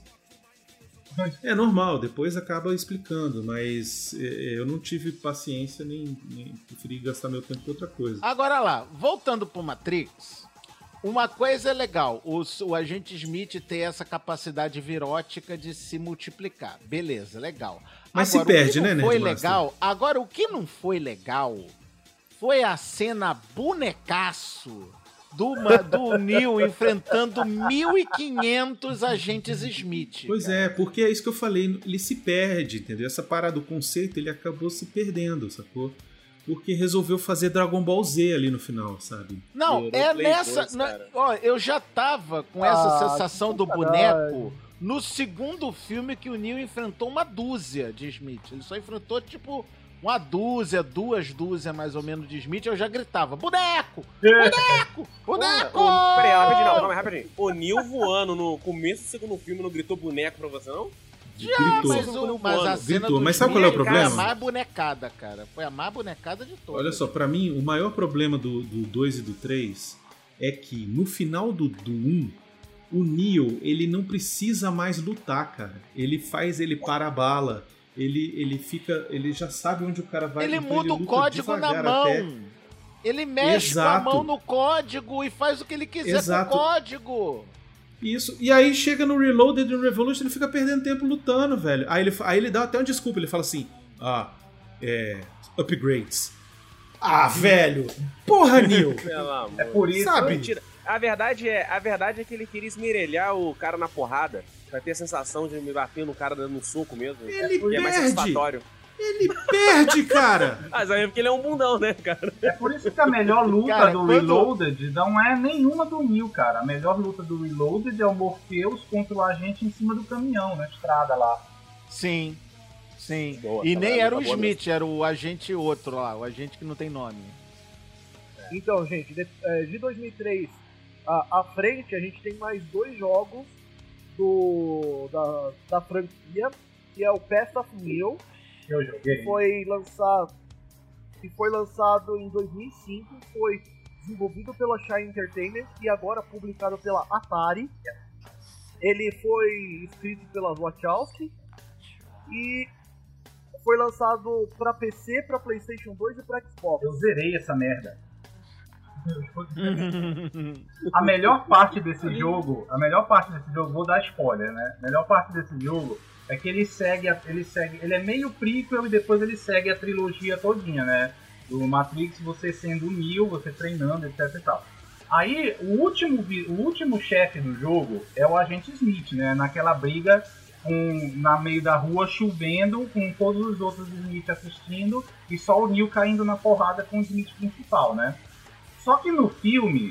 É normal, depois acaba explicando, mas eu não tive paciência nem preferi gastar meu tempo com outra coisa. Agora lá, voltando pro Matrix, uma coisa é legal, o agente Smith ter essa capacidade virótica de se multiplicar. Beleza, legal. Mas agora, se perde, o que né, não foi Nerdmaster? legal. Agora, o que não foi legal foi a cena bonecaço do Neo enfrentando 1.500 agentes Smith. Pois cara. porque é isso que eu falei, ele se perde, entendeu? Essa parada do conceito, ele acabou se perdendo, sacou? Porque resolveu fazer Dragon Ball Z ali no final, sabe? Não, é nessa... Ó, eu já tava com essa sensação do boneco no segundo filme que o Neo enfrentou uma dúzia de Smith. Ele só enfrentou, tipo... uma dúzia, duas dúzias mais ou menos de Smith, eu já gritava, boneco! Boneco! Boneco! Peraí, rapidinho. O Neo voando no começo do segundo filme não gritou boneco pra você, não? Gritou. Mas a cena Gritou. do Mas sabe qual é o Smith problema? foi a mais bonecada, cara. Foi a mais bonecada de todas. Olha só, pra mim, o maior problema do 2 e do 3 é que no final do 1, o Neo, ele não precisa mais lutar, cara. Ele para a bala. Ele já sabe onde o cara vai. Ele então muda o luta código na devagar mão. até. Ele mexe com a Exato. mão no código e faz o que ele quiser Exato. com o código. Isso. E aí chega no Reloaded e no Revolution, ele fica perdendo tempo lutando, velho. Aí ele dá até uma desculpa, ele fala assim: upgrades. Velho! Porra, Neo! É por isso, sabe? Mentira. A verdade é que ele queria esmerelhar o cara na porrada. Pra ter a sensação de me bater no cara dando um soco mesmo. Ele é mais perde. satisfatório. Ele perde, cara! Mas aí é porque ele é um bundão, né, cara? É por isso que a melhor luta Cara, do quando- Reloaded não é nenhuma do Neo, cara. A melhor luta do Reloaded é o Morpheus contra o agente em cima do caminhão, na estrada lá. Sim. Sim. Boa, E tá nem vendo? era o Tá boa Smith, era o agente outro lá, o agente que não tem nome. Então, gente, de 2003 à frente, a gente tem mais 2 jogos da franquia, que é o Path of Neo, Eu joguei. que foi lançado em 2005, foi desenvolvido pela Shine Entertainment e agora publicado pela Atari. Ele foi escrito pelas Wachowski e foi lançado pra PC, pra PlayStation 2 e pra Xbox. Eu zerei essa merda. A melhor parte desse jogo, vou dar spoiler, né? A melhor parte desse jogo é que ele é meio prequel e depois ele segue a trilogia todinha, né? Do Matrix, você sendo o Neo, você treinando, etc e tal. Aí, o último chefe do jogo é o Agente Smith, né? Naquela briga na meio da rua, chovendo, com todos os outros Smith assistindo e só o Neo caindo na porrada com o Smith principal, né? Só que no filme,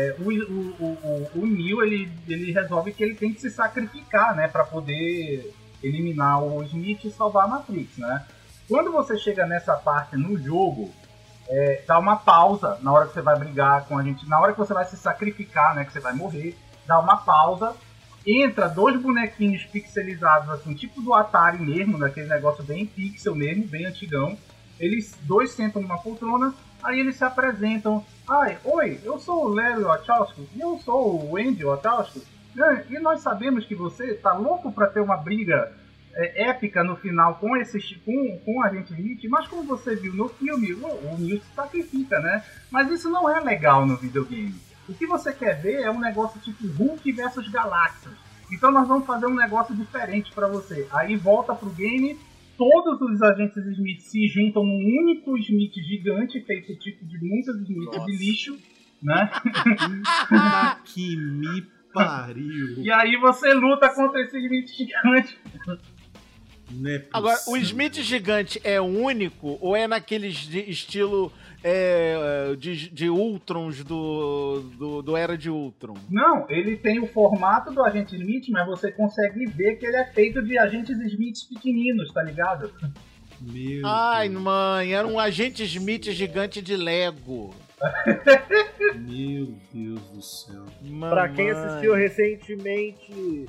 o Neo, ele resolve que ele tem que se sacrificar, né? Pra poder eliminar o Smith e salvar a Matrix, né? Quando você chega nessa parte no jogo, dá uma pausa na hora que você vai brigar com a gente, na hora que você vai se sacrificar, né, que você vai morrer, dá uma pausa, entra 2 bonequinhos pixelizados, assim, tipo do Atari mesmo, daquele negócio bem pixel mesmo, bem antigão. Eles 2 sentam numa poltrona, aí eles se apresentam. Oi, eu sou o Larry Wachowski, e eu sou o Andy Wachowski, e nós sabemos que você tá louco pra ter uma briga épica no final com a Agente Smith, mas como você viu no filme, o Neo se sacrifica, né? Mas isso não é legal no videogame. O que você quer ver é um negócio tipo Hulk versus Galáxias. Então nós vamos fazer um negócio diferente pra você. Aí volta pro game, todos os Agentes Smith se juntam num único Smith gigante, feito tipo de muitos Smiths de lixo, né? Que me pariu. E aí você luta contra esse Smith gigante. Não é Agora, o Smith gigante é único ou é naquele estilo de Ultrons do Era de Ultron? Não, ele tem o formato do Agente Smith, mas você consegue ver que ele é feito de Agentes Smiths pequeninos, tá ligado? Ai, mãe, era um Agente Smith gigante de Lego. Meu Deus do céu. Pra quem assistiu recentemente...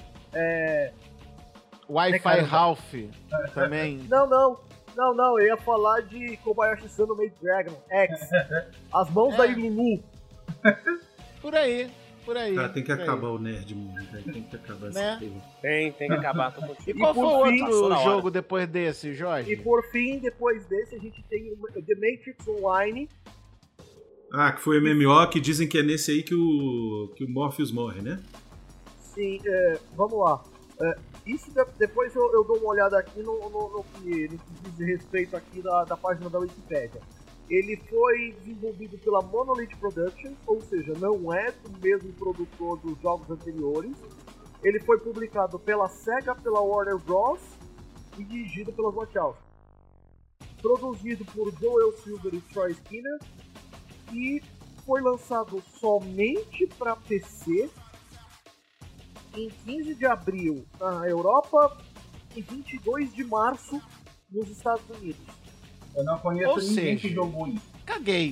Wi-Fi Ralph também. Não, eu ia falar de Kobayashi-san no Maid Dragon X. As mãos da Ilulu. Por aí. Cara, tem que acabar o nerd, mano. Tem que acabar essa porra. Tem que acabar. E qual foi o outro jogo depois desse, Jorge? E por fim, depois desse, a gente tem o The Matrix Online. Ah, que foi o MMO, que dizem que é nesse aí que o Morpheus morre, né? Sim, vamos lá. Isso depois eu dou uma olhada aqui no que diz respeito aqui da página da Wikipedia. Ele foi desenvolvido pela Monolith Productions, ou seja, não é do mesmo produtor dos jogos anteriores. Ele foi publicado pela Sega, pela Warner Bros. E dirigido pelas Wachowski. Produzido por Joel Silver e Troy Skinner. E foi lançado somente para PC em 15 de abril na Europa e 22 de março nos Estados Unidos. Eu não conheço ninguém que jogou isso. Caguei.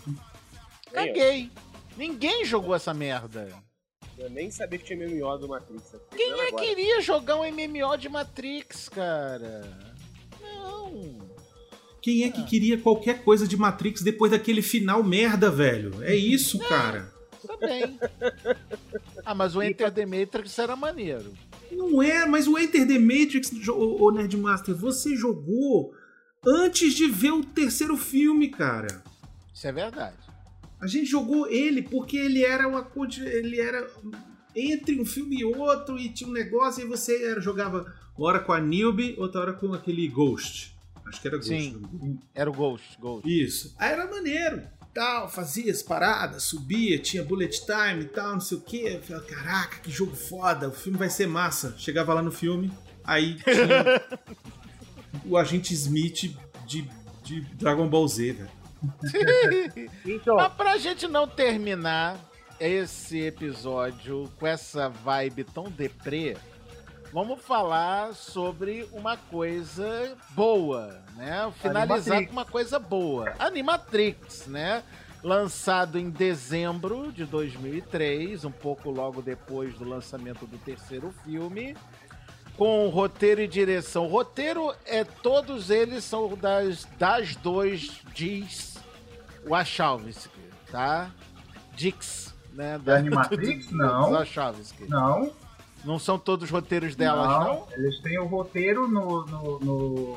Ninguém jogou essa merda. Eu nem sabia que tinha MMO do Matrix. Quem queria jogar um MMO de Matrix, cara? Não. Quem é que queria qualquer coisa de Matrix depois daquele final merda, velho? É isso, cara. Tá bem. Mas o Enter the Matrix era maneiro. Não é, mas o Enter the Matrix, o Nerdmaster, você jogou antes de ver o terceiro filme, cara. Isso é verdade. A gente jogou ele porque ele era entre um filme e outro e tinha um negócio e você jogava uma hora com a Newbie, outra hora com aquele Ghost. Acho que era Ghost. Sim, era o Ghost. Isso. Aí era maneiro. Tal, fazia as paradas, subia, tinha bullet time e tal, não sei o que. Eu falei, caraca, que jogo foda, o filme vai ser massa. Chegava lá no filme, aí tinha o Agente Smith de Dragon Ball Z, velho. Então, mas pra gente não terminar esse episódio com essa vibe tão deprê, vamos falar sobre uma coisa boa, né? Finalizar Animatrix. com uma coisa boa. Animatrix, né? Lançado em dezembro de 2003, um pouco logo depois do lançamento do terceiro filme, com roteiro e direção. O roteiro todos eles são das dois diz Wachowski, tá? Dix, né? Da Animatrix? Não. Wachowski. Não. Não são todos os roteiros delas, não? Eles têm o roteiro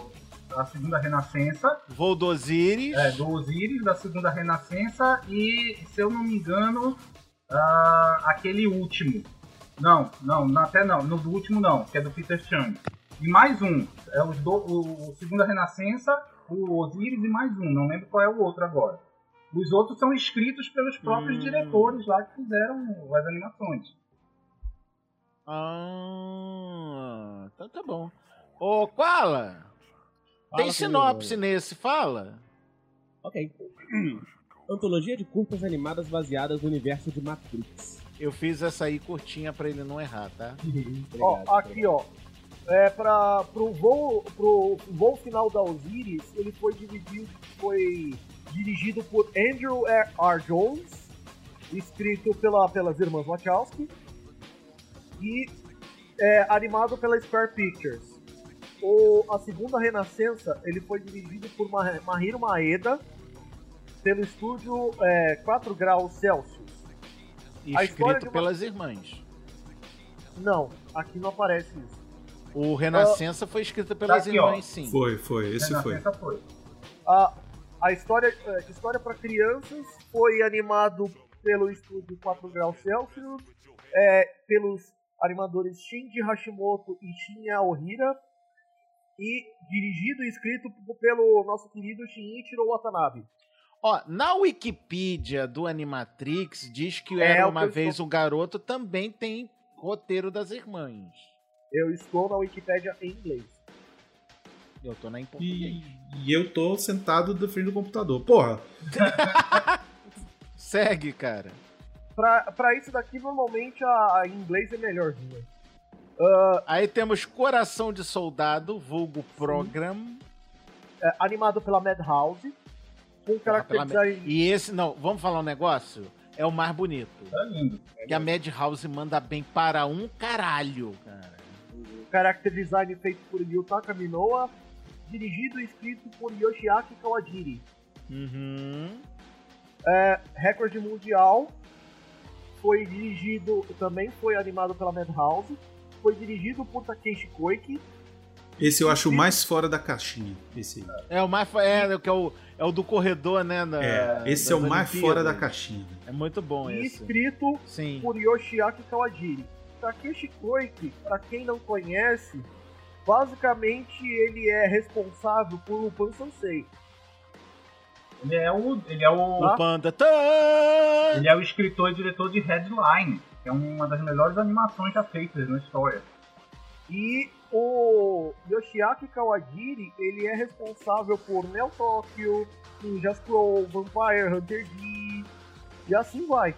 a segunda renascença. Voo do Osiris. Do Osiris, da segunda renascença. E, se eu não me engano, aquele último. Não, até não. No do último não, que é do Peter Chung. E mais um. É o segunda renascença, o Osiris e mais um. Não lembro qual é o outro agora. Os outros são escritos pelos próprios diretores lá que fizeram as animações. Então tá bom. Ô, Koala, tem sinopse nesse, fala? Ok. Antologia de curtas animadas baseadas no universo de Matrix. Eu fiz essa aí curtinha pra ele não errar, tá? Ó, aqui, ó. Pro voo final da Osiris, ele foi dirigido por Andrew R. Jones, escrito pelas irmãs Wachowski e animado pela Square Pictures. A segunda renascença, ele foi dirigido por Mahiro Maeda pelo estúdio 4 Graus Celsius. Escrito pelas irmãs. Não, aqui não aparece isso. O Renascença foi escrito pelas irmãs, sim. Foi, esse foi. A história para crianças foi animado pelo estúdio 4 Graus Celsius, pelos animadores Shinji Hashimoto e Shinya Ohira, e dirigido e escrito pelo nosso querido Shinichiro Watanabe. Ó, na Wikipedia do Animatrix diz que Era Uma Vez um Garoto também tem roteiro das irmãs. Eu estou na Wikipédia em inglês. Eu tô em português. E eu tô sentado na frente do computador. Porra! Segue, cara. Pra isso daqui, normalmente, a em inglês é melhorzinha. Aí temos Coração de Soldado, vulgo Program. Animado pela Madhouse. Com character design... E esse, não, vamos falar um negócio? É o mais bonito. Tá lindo. Que a Madhouse manda bem para um caralho, cara. Character design feito por Yutaka Minoa. Dirigido e escrito por Yoshiaki Kawajiri. Recorde mundial. Foi dirigido, também foi animado pela Madhouse. Foi dirigido por Takeshi Koike. Esse eu acho o mais fora da caixinha. Esse aí. É o mais que é o do corredor, né? Esse é o mais fora da caixinha. É muito bom e esse. Escrito por Yoshiaki Kawajiri. Takeshi Koike, pra quem não conhece, basicamente ele é responsável por Lupin Sansei. Ele é o Panda. Ele é o escritor e diretor de Headline, que é uma das melhores animações já feitas na história. E o Yoshiaki Kawajiri, ele é responsável por Neo Tokyo, Ninja Scroll, Vampire Hunter D, e assim vai.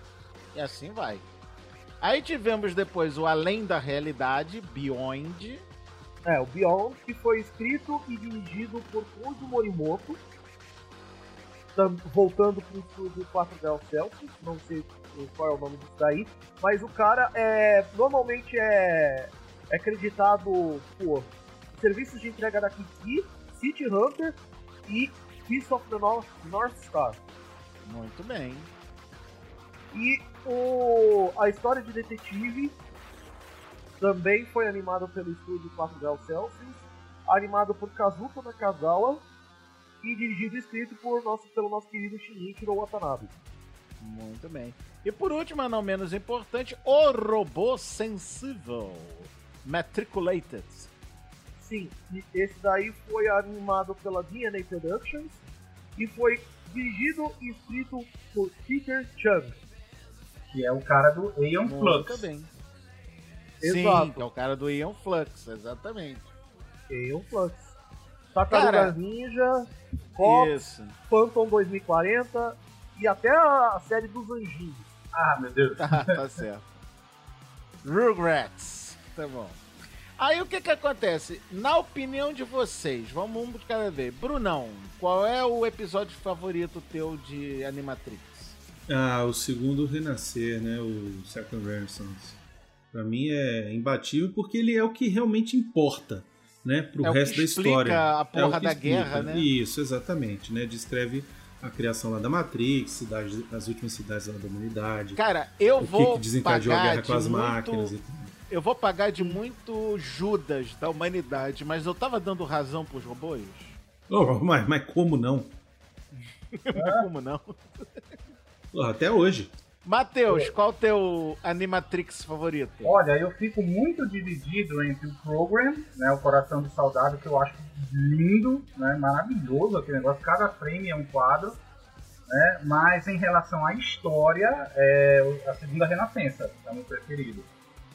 Aí tivemos depois o Além da Realidade, Beyond. O Beyond, que foi escrito e dirigido por Koji Morimoto. Voltando para o estúdio 4 Graus Celsius, não sei qual é o nome disso daí, mas o cara normalmente é acreditado por serviços de entrega da Kiki, City Hunter e Fist of the North Star. Muito bem. E a história de detetive também foi animada pelo estúdio 4 Graus Celsius, animado por Kazuto Nakazawa e dirigido e escrito pelo nosso querido Shinichiro Watanabe. Muito bem. E por último, não menos importante, O Robô Sensível, Matriculated. Sim, esse daí foi animado pela DNA Productions e foi dirigido e escrito por Peter Chung, que é o cara do Aeon Flux. Muito bem. Exato. Sim, que é o cara do Aeon Flux, exatamente. Aeon Flux. Tartaruga Ninja, Fox, Phantom 2040 e até a série dos Anjinhos. Ah, meu Deus. Tá certo. Rugrats. Tá bom. Aí o que acontece? Na opinião de vocês, vamos um de cada vez. Brunão, qual é o episódio favorito teu de Animatrix? O segundo Renascer, né? O Second Renaissance. Pra mim é imbatível porque ele é o que realmente importa, né? Pro resto da história. A porra da guerra, né? Isso, exatamente, né? Descreve a criação lá da Matrix, as últimas cidades lá da humanidade. Cara, eu vou que desencadeou a guerra com as máquinas e tudo. Eu vou pagar de muito Judas da humanidade, mas eu tava dando razão pros robôs? Oh, mas como não? Como não? Porra, até hoje. Matheus, qual o teu Animatrix favorito? Olha, eu fico muito dividido entre o Program, né, o Coração de Soldado, que eu acho lindo, né, maravilhoso aquele negócio, cada frame é um quadro, né, mas em relação à história, é a Segunda Renascença, é o meu preferido.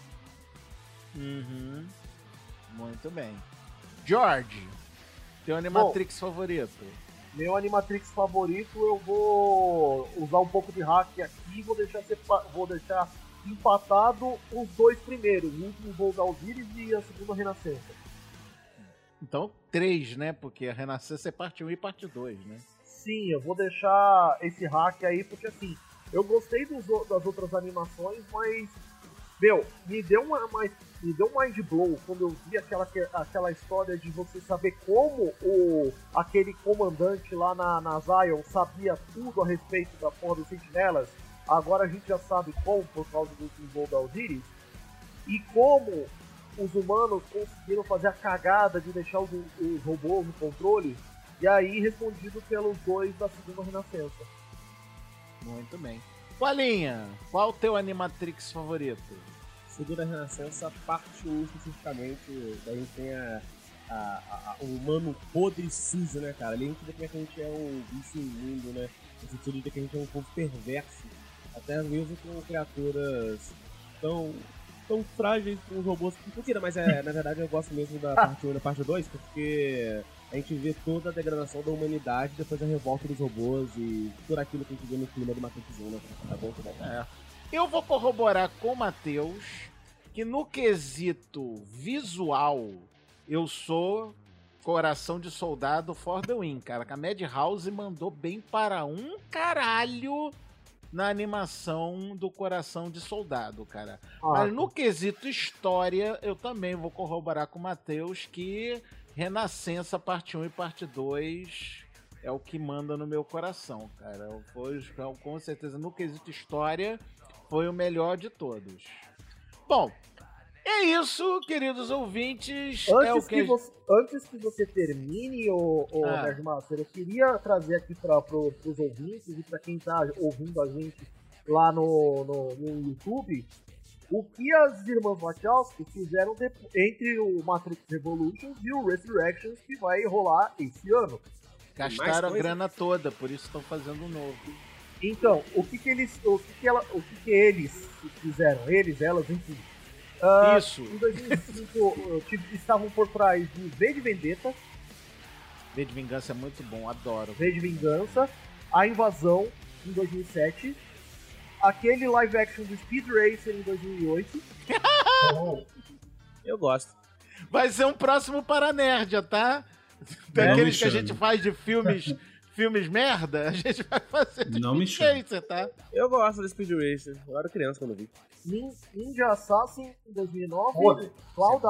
Uhum. Muito bem. George, teu Animatrix favorito? Meu Animatrix favorito, eu vou usar um pouco de hack aqui e vou deixar empatado os dois primeiros, o último Voo da Osiris e a Segunda Renascença. Então, 3, né? Porque a Renascença é parte 1 e parte 2, né? Sim, eu vou deixar esse hack aí, porque assim, eu gostei das outras animações, mas, meu, me deu um mind blow quando eu vi aquela história de você saber como aquele comandante lá na Zion sabia tudo a respeito da porra dos sentinelas. Agora a gente já sabe como, por causa do voo da Osiris, e como os humanos conseguiram fazer a cagada de deixar os robôs no controle, e aí respondido pelos dois da Segunda Renascença. Muito bem. Qualinha, qual o teu Animatrix favorito? Segunda Renascença, parte 1 especificamente, daí tem o humano podre sujo, né, cara? Ali a gente vê como é que a gente é um bicho imundo, né? No sentido de que a gente é um povo perverso, até mesmo com criaturas tão frágeis com os robôs. Mentira, mas na verdade eu gosto mesmo da parte 1 e da parte 2, porque a gente vê toda a degradação da humanidade depois da revolta dos robôs e por aquilo que a gente vê no clima do Matrix 1, né? Tá bom? Eu vou corroborar com o Matheus que no quesito visual eu sou Coração de Soldado for the win, cara. Que a Madhouse mandou bem para um caralho na animação do Coração de Soldado, cara. Mas no quesito história eu também vou corroborar com o Matheus que Renascença parte 1 e parte 2 é o que manda no meu coração, cara. Com certeza no quesito história foi o melhor de todos. Bom, é isso, queridos ouvintes. Antes que você termine, Nerdmaster, eu queria trazer aqui para os ouvintes e para quem está ouvindo a gente lá no YouTube o que as irmãs Wachowski fizeram entre o Matrix Revolutions e o Resurrections, que vai rolar esse ano. Gastaram a grana toda, por isso estão fazendo um novo. Então, o que eles fizeram? Eles, elas, enfim. Isso. Em 2005 estavam por trás de V de Vendetta. V de Vingança é muito bom, adoro. V de Vingança, A Invasão em 2007, aquele live action do Speed Racer em 2008. Eu gosto. Vai ser um próximo Paranerd, tá? Daqueles que a gente faz de filmes merda, a gente vai fazer não me chama. Tá? Eu gosto do Speed Racer, eu era criança quando vi. Ninja Assassin em 2009, Cloud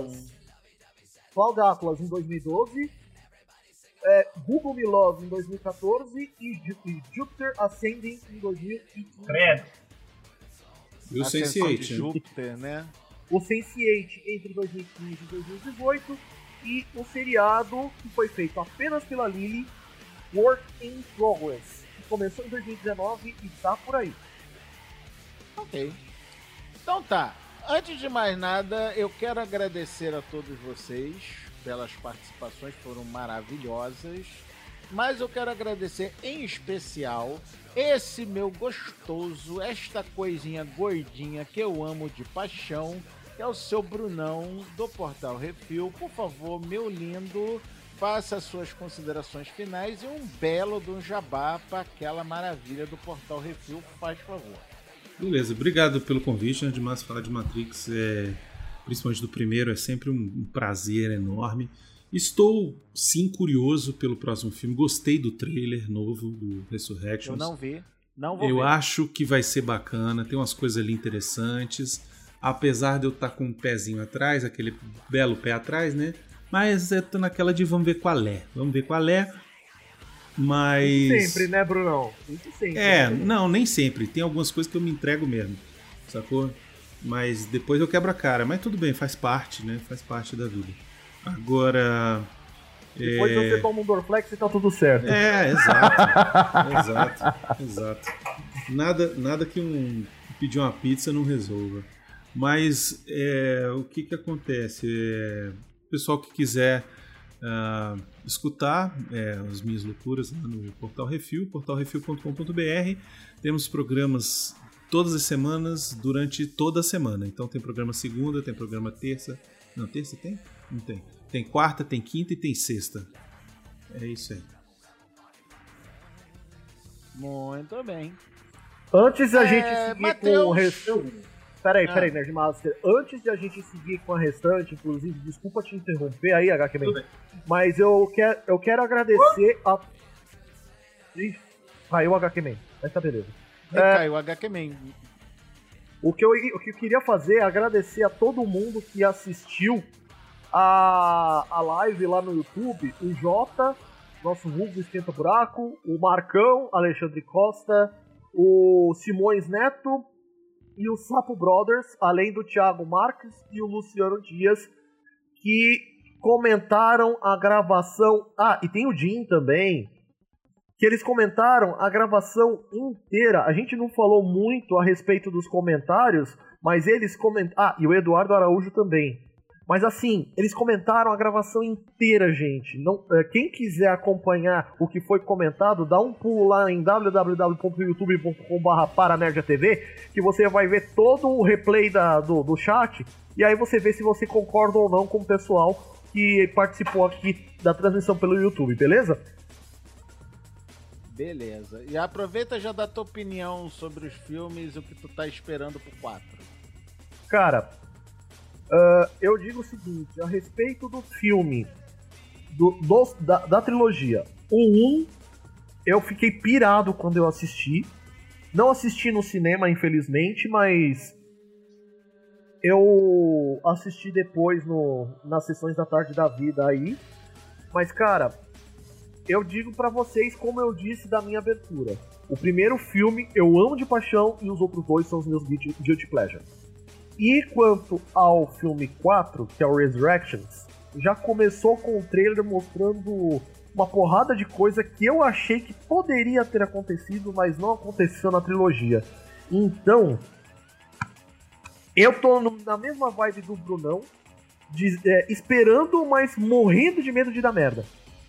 Atlas em 2012, Google Me Love em 2014 e Jupiter Ascending em 2015. Credo. E o Sense8, Júpiter, né? O Sense8 entre 2015 e 2018 e o seriado que foi feito apenas pela Lily, Work in Progress, que começou em 2019 e tá por aí. Ok. Então tá. Antes de mais nada, eu quero agradecer a todos vocês pelas participações, foram maravilhosas. Mas eu quero agradecer em especial esse meu gostoso, esta coisinha gordinha que eu amo de paixão, que é o seu Brunão do Portal Refil. Por favor, meu lindo, faça as suas considerações finais e um belo de um jabá para aquela maravilha do Portal Refil, faz favor. Beleza, obrigado pelo convite, né? Demais falar de Matrix, principalmente do primeiro, é sempre um prazer enorme. Estou, sim, curioso pelo próximo filme, gostei do trailer novo do Resurrections. Eu não vi, não vou ver. Eu acho que vai ser bacana, tem umas coisas ali interessantes, apesar de eu estar com um pezinho atrás, aquele belo pé atrás, né? Mas eu tô naquela de vamos ver qual é, mas... Sempre, né, Brunão? Isso sempre. Não, nem sempre. Tem algumas coisas que eu me entrego mesmo, sacou? Mas depois eu quebro a cara. Mas tudo bem, faz parte, né? Faz parte da vida. Agora, Depois você toma um Dorflex e tá tudo certo. Exato. Nada que pedir uma pizza não resolva. Mas o que acontece? O pessoal que quiser escutar as minhas loucuras lá no Portal Refil, portalrefil.com.br. Temos programas todas as semanas, durante toda a semana. Então tem programa segunda, tem programa terça. Não, terça tem? Não tem. Tem quarta, tem quinta e tem sexta. É isso aí. Muito bem. Antes da gente seguir Mateus... com o restante... Peraí, Nerdmaster. Antes de a gente seguir com a restante, inclusive, desculpa te interromper aí, HQman, mas eu quero agradecer a... Ih, caiu o HQman, mas tá beleza. Caiu o HQman. O que eu queria fazer é agradecer a todo mundo que assistiu a live lá no YouTube, o Jota, nosso vulgo Esquenta Buraco, o Marcão, Alexandre Costa, o Simões Neto e o Sapo Brothers, além do Thiago Marques e o Luciano Dias, que comentaram a gravação... Ah, e tem o Jim também, que eles comentaram a gravação inteira. A gente não falou muito a respeito dos comentários, mas eles comentaram... Ah, e o Eduardo Araújo também. Mas assim, eles comentaram a gravação inteira, gente. Não, quem quiser acompanhar o que foi comentado, dá um pulo lá em www.youtube.com/paranerdtv, que você vai ver todo o replay do chat, e aí você vê se você concorda ou não com o pessoal que participou aqui da transmissão pelo YouTube, beleza? Beleza. E aproveita e já dá tua opinião sobre os filmes e o que tu tá esperando pro 4. Cara... eu digo o seguinte, a respeito do filme da trilogia, o 1, eu fiquei pirado quando eu assisti. Não assisti no cinema, infelizmente, mas eu assisti depois nas sessões da tarde da vida aí. Mas, cara, eu digo pra vocês, como eu disse da minha abertura, o primeiro filme eu amo de paixão e os outros dois são os meus guilty pleasure. E quanto ao filme 4, que é o Resurrections, já começou com o trailer mostrando uma porrada de coisa que eu achei que poderia ter acontecido, mas não aconteceu na trilogia. Então, eu tô na mesma vibe do Brunão, esperando, mas morrendo de medo de dar merda.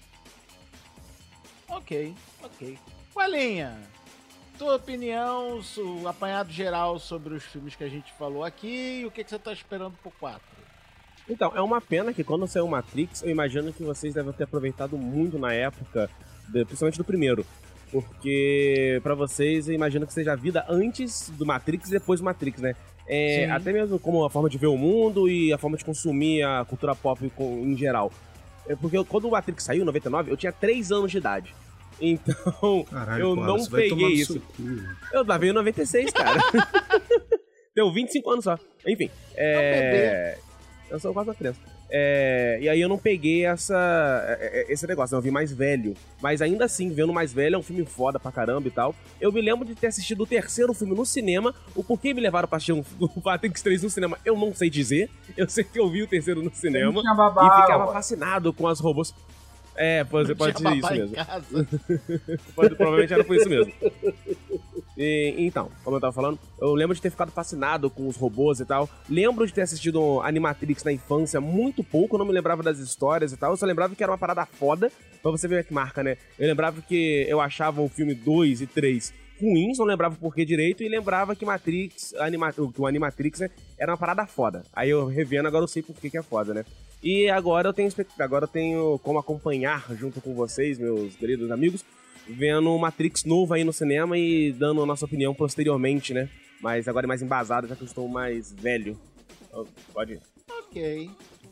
Ok. Valinha, tua opinião, o apanhado geral sobre os filmes que a gente falou aqui e o que você tá esperando pro 4? Então, é uma pena que quando saiu o Matrix, eu imagino que vocês devem ter aproveitado muito na época, principalmente do primeiro. Porque, pra vocês, eu imagino que seja a vida antes do Matrix e depois do Matrix, né? Até mesmo como a forma de ver o mundo e a forma de consumir a cultura pop em geral. Porque quando o Matrix saiu, em 99, eu tinha 3 anos de idade. Então, caralho, eu não peguei isso. Eu veio em 96, cara. Deu 25 anos só. Enfim, eu sou quase uma criança. E aí eu não peguei esse negócio, eu vi mais velho. Mas ainda assim, vendo mais velho, é um filme foda pra caramba e tal. Eu me lembro de ter assistido o terceiro filme no cinema. O porquê me levaram pra assistir o Matrix 3 no cinema, eu não sei dizer. Eu sei que eu vi o terceiro no cinema e ficava fascinado com as robôs. Pode dizer isso mesmo. Provavelmente era por isso mesmo. Então, como eu tava falando, eu lembro de ter ficado fascinado com os robôs e tal. Lembro de ter assistido Animatrix na infância muito pouco, eu não me lembrava das histórias e tal. Eu só lembrava que era uma parada foda, pra você ver que marca, né? Eu lembrava que eu achava o filme 2 e 3 ruins, não lembrava o porquê direito, e lembrava que o Animatrix, né, era uma parada foda. Aí eu revendo, agora eu sei por que é foda, né? E agora eu tenho como acompanhar junto com vocês, meus queridos amigos, vendo o Matrix novo aí no cinema e dando a nossa opinião posteriormente, né? Mas agora é mais embasado, já que eu estou mais velho. Pode ir. Ok.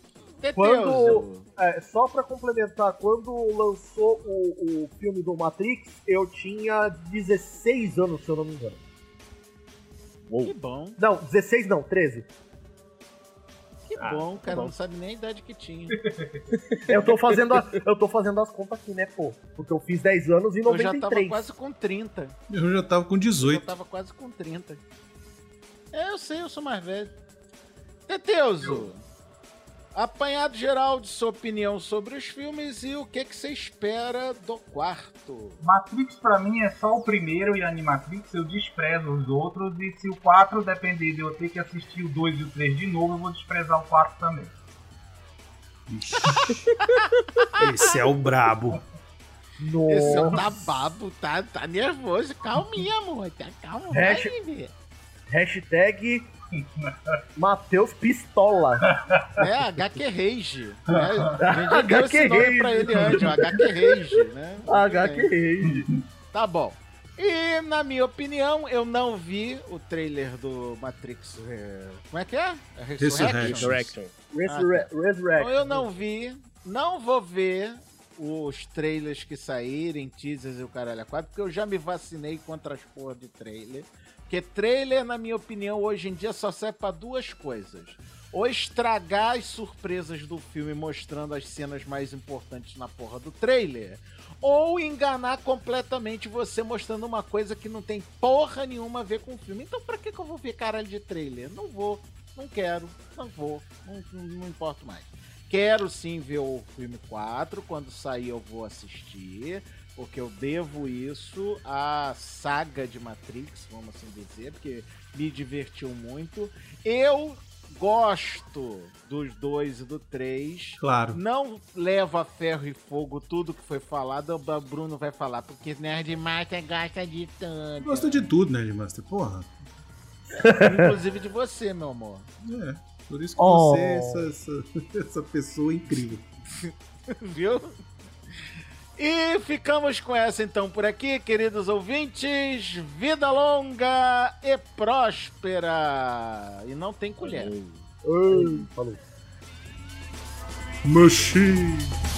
Só pra complementar, quando lançou o filme do Matrix, eu tinha 16 anos, se eu não me engano. Que bom. Não, 16 não, 13. Que bom, cara, não sabe nem a idade que tinha. Eu tô fazendo as contas aqui, né, pô? Porque eu fiz 10 anos em 93. Eu já tava quase com 30. Eu já tava com 18. Eu tava quase com 30. Eu sei, eu sou mais velho. Teteuso, apanhado geral de sua opinião sobre os filmes e o que você espera do quarto. Matrix pra mim é só o primeiro e Animatrix, eu desprezo os outros, e se o 4 depender de eu ter que assistir o 2 e o 3 de novo, eu vou desprezar o 4 também. Esse é o brabo. Nossa. Esse é o Nababo, tá nervoso, calminha, amor, tá calma, vai ver. Hashtag Matheus Pistola. É, HQ Rage. Né? A gente deu esse nome pra ele antes, HQ Rage, né? HQ Rage. Tá bom. E, na minha opinião, eu não vi o trailer do Matrix. Como é que é? Resurrection. Resurrection. Então eu não vi, não vou ver os trailers que saírem, teasers e o caralho a quatro, porque eu já me vacinei contra as porra de trailer. Porque trailer, na minha opinião, hoje em dia só serve pra duas coisas. Ou estragar as surpresas do filme mostrando as cenas mais importantes na porra do trailer, ou enganar completamente você mostrando uma coisa que não tem porra nenhuma a ver com o filme. Então pra que eu vou ver caralho de trailer? Não vou, não quero, não vou, não importo mais. Quero sim ver o filme 4, quando sair eu vou assistir, porque eu devo isso à saga de Matrix, vamos assim dizer, porque me divertiu muito. Eu gosto dos 2 e do 3. Claro. Não leva a ferro e fogo tudo que foi falado, o Bruno vai falar, porque Nerdmaster gosta de tudo. Gosta de tudo, Nerdmaster, porra. Inclusive de você, meu amor. É, por isso que você é essa pessoa incrível. Viu? E ficamos com essa então por aqui, queridos ouvintes. Vida longa e próspera. E não tem colher. Falou. Machine.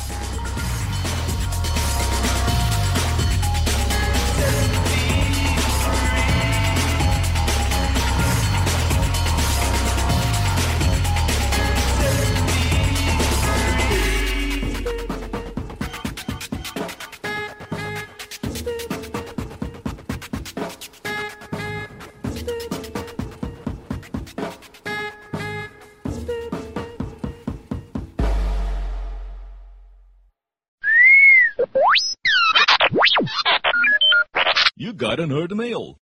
You got a nerd mail.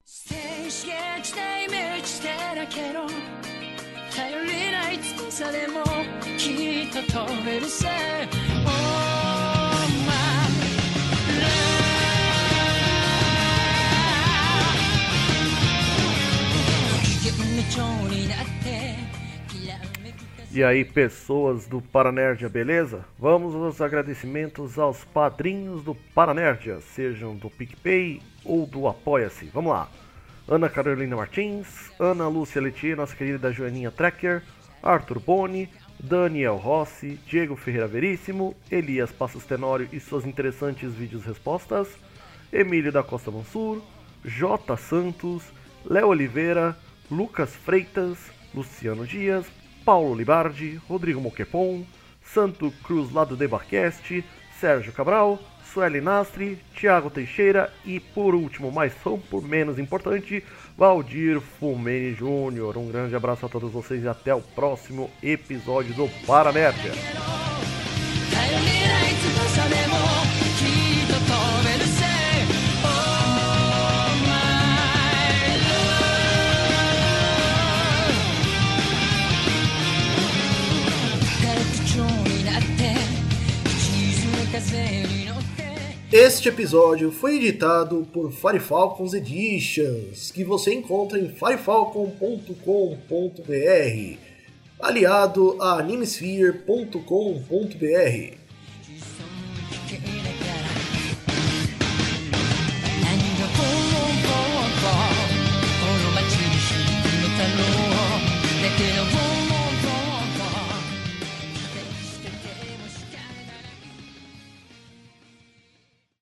E aí, pessoas do Paranerdia, beleza? Vamos aos agradecimentos aos padrinhos do Paranerdia, sejam do PicPay ou do Apoia-se. Vamos lá. Ana Carolina Martins, Ana Lúcia Letier, nossa querida Joaninha Trecker, Arthur Boni, Daniel Rossi, Diego Ferreira Veríssimo, Elias Passos Tenório e suas interessantes vídeos-respostas, Emílio da Costa Mansur, J. Santos, Léo Oliveira, Lucas Freitas, Luciano Dias, Paulo Libardi, Rodrigo Moquepon, Santo Cruz lá do Debarcast, Sérgio Cabral, Sueli Nastri, Thiago Teixeira e, por último, mas não por menos importante, Valdir Fumene Júnior. Um grande abraço a todos vocês e até o próximo episódio do Paranerdia. Este episódio foi editado por Firefalcons Editions, que você encontra em firefalcon.com.br, aliado a animesphere.com.br.